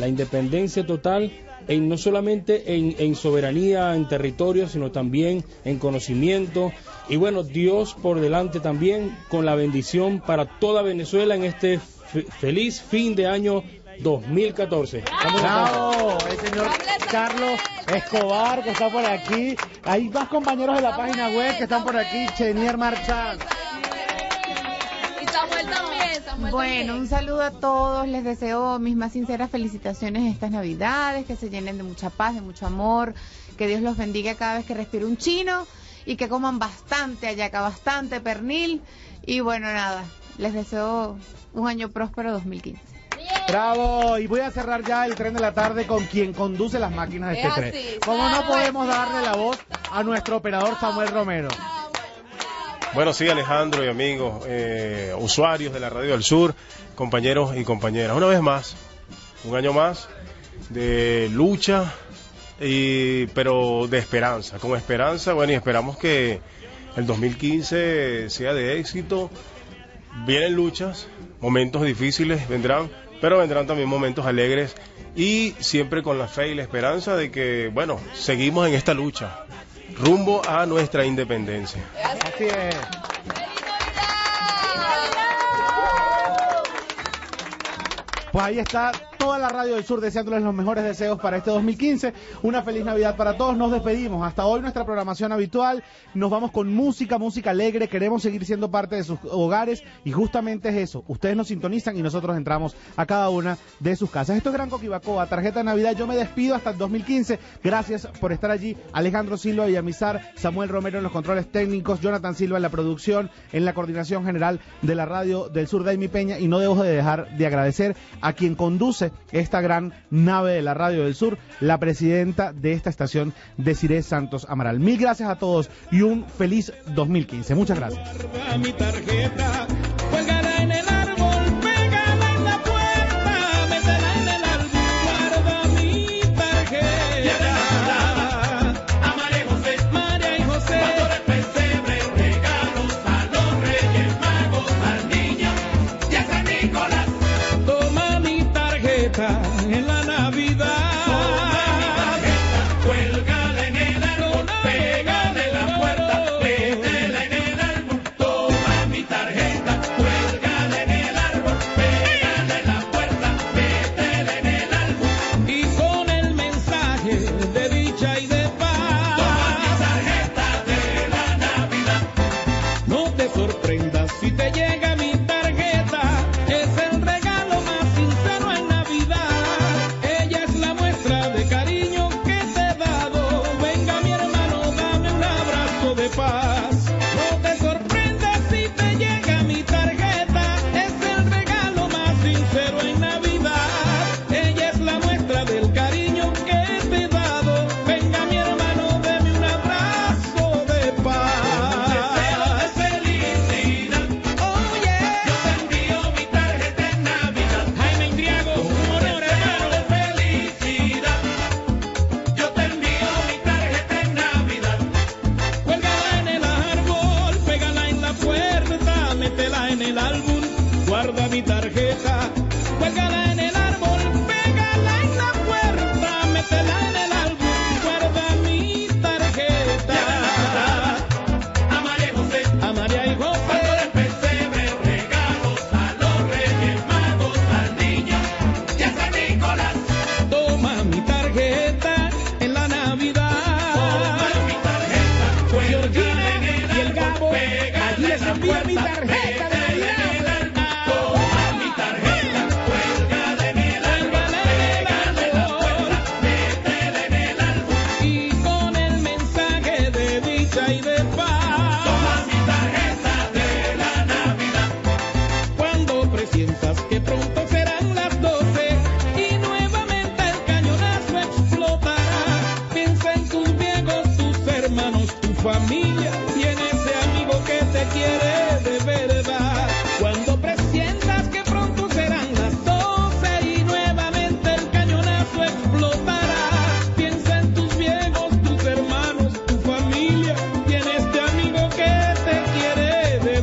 S10: no solamente en soberanía, en territorio, sino también en conocimiento. Y bueno, Dios por delante también, con la bendición para toda Venezuela en este feliz fin de año 2014.
S2: ¡Bravo! El señor Carlos Escobar, que está por aquí. Hay más compañeros de la página web que están por aquí. Chenier Marchand.
S7: Y Samuel también.
S31: Bueno, un saludo a todos. Les deseo mis más sinceras felicitaciones en estas Navidades. Que se llenen de mucha paz, de mucho amor. Que Dios los bendiga cada vez que respire un chino. Y que coman bastante hallaca, bastante pernil. Y bueno, nada, les deseo un año próspero 2015.
S2: ¡Bravo! Y voy a cerrar ya el tren de la tarde con quien conduce las máquinas de este tren. ¿Cómo no podemos darle la voz a nuestro operador Samuel Romero?
S11: Bueno, sí, Alejandro y amigos, usuarios de la Radio del Sur, compañeros y compañeras, una vez más, un año más de lucha, pero de esperanza, con esperanza. Bueno, y esperamos que el 2015 sea de éxito. Vienen luchas, momentos difíciles vendrán, pero vendrán también momentos alegres, y siempre con la fe y la esperanza de que, bueno, seguimos en esta lucha rumbo a nuestra independencia.
S2: Así es. Pues ahí está todo toda la Radio del Sur deseándoles los mejores deseos para este 2015. Una feliz Navidad para todos. Nos despedimos. Hasta hoy nuestra programación habitual. Nos vamos con música alegre. Queremos seguir siendo parte de sus hogares y justamente es eso. Ustedes nos sintonizan y nosotros entramos a cada una de sus casas. Esto es Gran Coquibacoa, tarjeta de Navidad. Yo me despido hasta el 2015. Gracias por estar allí. Alejandro Silva Villamizar, Samuel Romero en los controles técnicos, Jonathan Silva en la producción, en la coordinación general de la Radio del Sur, Daimi Peña, y no debo de dejar de agradecer a quien conduce esta gran nave de la Radio del Sur, la presidenta de esta estación, Desiree Santos Amaral. Mil gracias a todos y un feliz 2015. Muchas gracias.
S3: Guarda mi tarjeta, cuélgala en el árbol, pégala en la puerta, métela en el álbum, guarda mi tarjeta. A María y José, pastores, pesebre, regalos a los Reyes Magos, al niño y a San Nicolás. Toma mi tarjeta en la Navidad. Familia, tiene ese amigo que te quiere de verdad. Cuando presientas que pronto serán las 12 y nuevamente el cañonazo explotará, piensa en tus viejos, tus hermanos, tu familia. Tiene este amigo que te quiere de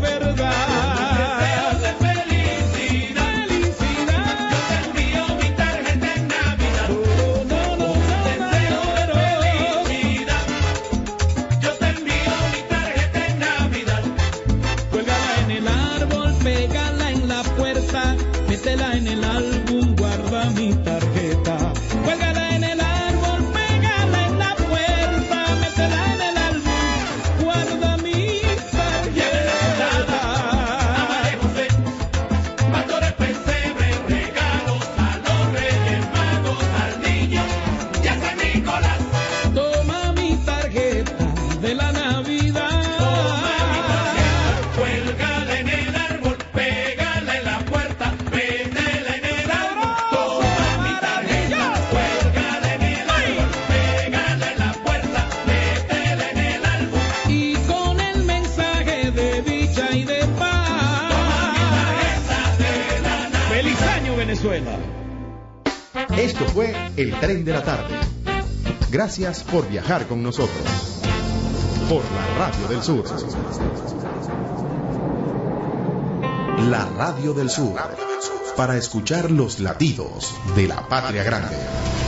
S3: verdad. Deseos de felicidad, felicidad. Yo te envío mi tarjeta en Navidad. Deseos de felicidad. Yo te envío mi tarjeta en Navidad. Cuélgala en el árbol, pégala en la puerta, métela en el álbum, guarda mi tarjeta. Cuélgala en el árbol, pégala en la puerta, métela en el álbum, guarda mi tarjeta. Amaremos pastores, pesebre, regalos a los Reyes Magos, al niño y a San Nicolás. Toma mi tarjeta de la Navidad. Cuélgala en el árbol, pégala en la puerta, métela en el álbum. Toma mi tarjeta, cuélgala en el árbol, pégala en la puerta, métela en el álbum. Y con el mensaje de dicha y de paz. Toma mi tarjeta de la Navidad. ¡Feliz año, Venezuela!
S1: Esto fue El Tren de la Tarde. Gracias por viajar con nosotros. Por la Radio del Sur. La Radio del Sur. Para escuchar los latidos de la patria grande.